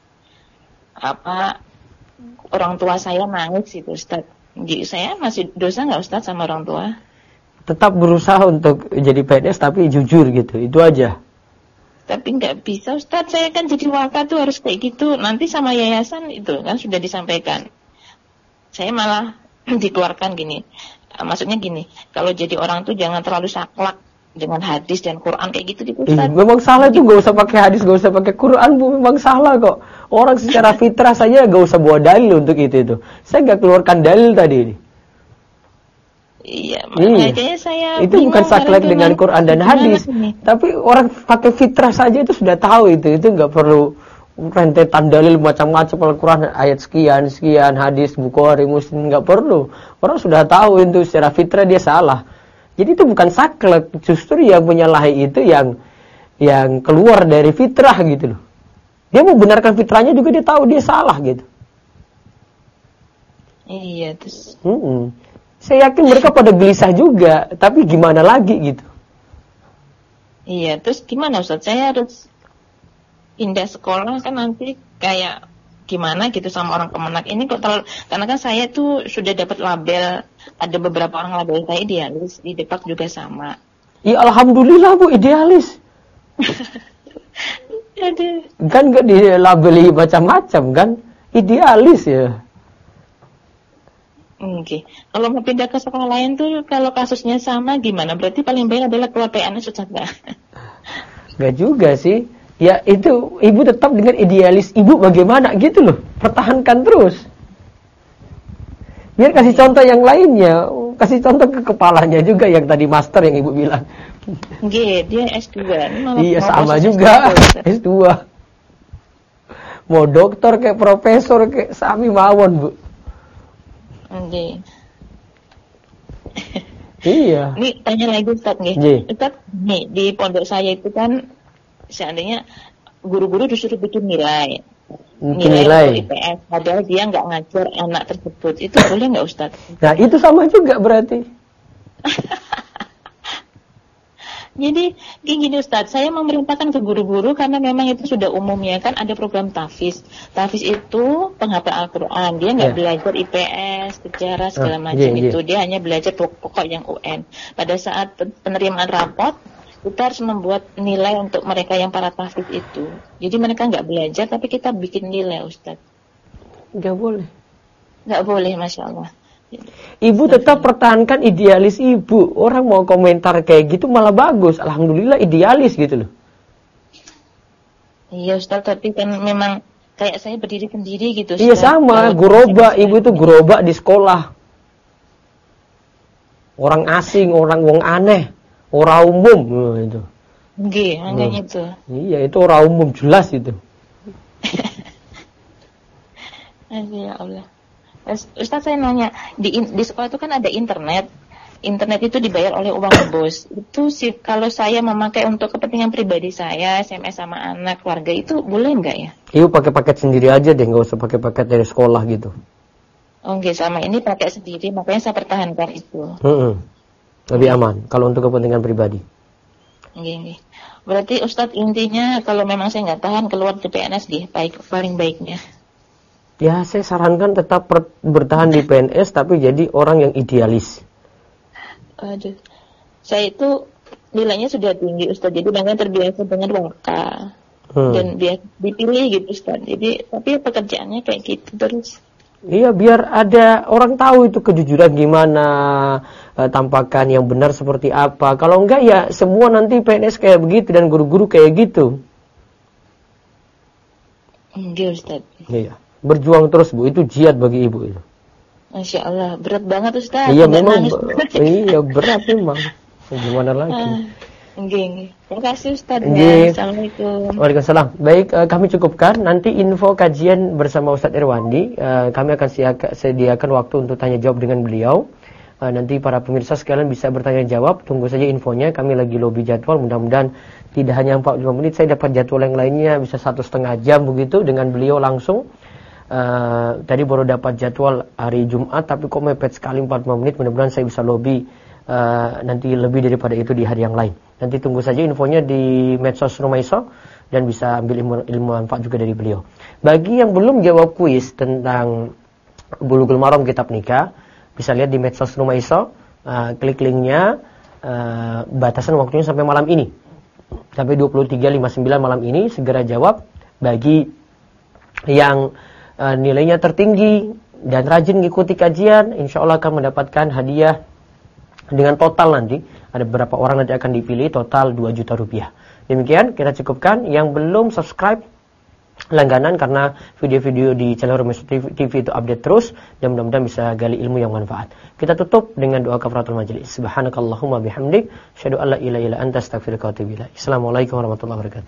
orang tua saya nangis gitu Ustaz. Jadi saya masih dosa nggak Ustaz sama orang tua? Tetap berusaha untuk jadi PNS tapi jujur gitu, itu aja. Tapi nggak bisa Ustaz, saya kan jadi wakil tuh harus kayak gitu. Nanti sama yayasan itu kan sudah disampaikan. Saya malah dikeluarkan gini. Maksudnya gini, kalau jadi orang tuh jangan terlalu saklek dengan hadis dan Quran kayak gitu Ustaz. Memang salah itu, gak usah pakai hadis, gak usah pakai Quran Bu, memang salah kok. Orang secara fitrah saja gak usah bawa dalil untuk itu. Saya gak keluarkan dalil tadi ini. Iya, makanya saya itu bukan saklek dengan Quran dan hadis, tapi orang pakai fitrah saja itu sudah tahu itu gak perlu rentetan dalil macam-macam Al-Quran, ayat sekian, hadis, Bukhari, Muslim, nggak perlu. Orang sudah tahu itu secara fitrah dia salah. Jadi itu bukan saklek, justru yang menyalahi itu yang keluar dari fitrah gitu loh. Dia mau benarkan fitrahnya juga dia tahu dia salah gitu. Iya, terus. Saya yakin mereka pada gelisah juga, tapi gimana lagi gitu. Iya, terus gimana Ustaz? Saya harus pindah sekolah kan nanti kayak gimana gitu sama orang Kemenak ini kok terlalu, karena kan saya tuh sudah dapat label, ada beberapa orang label saya idealis, di Depak juga sama. Ya alhamdulillah Bu, idealis. Kan gak dilabeli macam-macam kan, idealis ya. Oke. Kalau mau pindah ke sekolah lain tuh kalau kasusnya sama gimana? Berarti paling baik adalah keluar PNS Ustaz enggak? Gak juga sih. Ya itu ibu tetap dengan idealis ibu bagaimana gitu loh. Pertahankan terus. Biar kasih contoh yang lainnya. Kasih contoh ke kepalanya juga yang tadi master yang ibu bilang. Dia S2. Iya sama juga. S2. Mau dokter kayak profesor kayak sami mawon Bu. Iya. Ini tanya lagi Ustaz nggih. Ustaz, nih di pondok saya itu kan seandainya guru-guru disuruh bikin nilai IPS, padahal dia nggak ngajar anak tersebut, itu boleh nggak Ustaz? Nah itu sama juga berarti. Jadi gini Ustaz, saya memerintahkan ke guru-guru karena memang itu sudah umumnya kan ada program tahfiz. Tahfiz itu penghafal Al-Quran, dia nggak belajar IPS, sejarah segala macam itu, dia hanya belajar pokok yang UN. Pada saat penerimaan rapot kita harus membuat nilai untuk mereka yang para tahfiz itu. Jadi mereka nggak belajar, tapi kita bikin nilai, Ustaz. Nggak boleh. Nggak boleh, Masya Allah. Ibu tetap pertahankan idealis ibu. Orang mau komentar kayak gitu malah bagus. Alhamdulillah idealis gitu loh. Iya, Ustaz, tapi kan memang kayak saya berdiri sendiri gitu. Iya sama, guroba. Ibu itu guroba di sekolah. Orang asing, orang wong aneh. Orang umum itu. Hanya itu. Iya, itu orang umum jelas itu. Ya Allah. Ustaz saya nanya, di sekolah itu kan ada internet. Internet itu dibayar oleh uang bos. Itu sih kalau saya memakai untuk kepentingan pribadi saya, SMS sama anak, keluarga itu boleh nggak ya? Ibu pakai paket sendiri aja deh, nggak usah pakai paket dari sekolah gitu. Oke, sama ini pakai sendiri, makanya saya pertahankan itu. Lebih aman kalau untuk kepentingan pribadi. Gini. Berarti Ustadz intinya kalau memang saya nggak tahan keluar dari PNS paling baiknya. Ya saya sarankan tetap bertahan di PNS tapi jadi orang yang idealis. Aduh. Saya itu nilainya sudah tinggi Ustadz, jadi makanya terbiasa dengan waka. Dan dia dipilih gitu Ustadz. Jadi tapi pekerjaannya kayak gitu terus. Iya, biar ada orang tahu itu kejujuran gimana, tampakan yang benar seperti apa. Kalau enggak ya semua nanti PNS kayak begitu dan guru-guru kayak gitu. Iya Ustaz. Iya, berjuang terus Bu, itu jihad bagi ibu itu. Masya Allah, berat banget Ustaz. Iya memang, iya berat memang. Gimana lagi? Terima kasih Ustaz. Assalamualaikum. Waalaikumsalam. Baik, kami cukupkan. Nanti info kajian bersama Ustaz Irwandi. Kami akan sediakan waktu untuk tanya jawab dengan beliau. Nanti para pemirsa sekalian bisa bertanya jawab. Tunggu saja infonya. Kami lagi lobby jadwal. Mudah-mudahan tidak hanya 45 menit. Saya dapat jadwal yang lainnya bisa 1,5 jam begitu dengan beliau langsung. Tadi baru dapat jadwal hari Jumat, tapi kok mepet sekali 45 menit. Mudah-mudahan saya bisa lobby nanti lebih daripada itu di hari yang lain. Nanti tunggu saja infonya di medsos Rumaiso dan bisa ambil ilmu manfaat juga dari beliau. Bagi yang belum jawab kuis tentang Bulughul Maram kitab nikah, bisa lihat di medsos Rumaiso, klik linknya, batasan waktunya sampai malam ini. Sampai 23.59 malam ini segera jawab. Bagi yang nilainya tertinggi dan rajin mengikuti kajian, insya Allah akan mendapatkan hadiah dengan total nanti, ada beberapa orang nanti akan dipilih total 2 juta rupiah. Demikian kita cukupkan. Yang belum subscribe langganan karena video-video di channel Rumaiso TV itu update terus dan mudah-mudahan bisa gali ilmu yang manfaat. Kita tutup dengan doa kafaratul majelis. Subhanakallahumma bihamdik, asyhadu an la ilaha illa anta, astaghfiruka wa atubu ilaik. Assalamualaikum warahmatullahi wabarakatuh.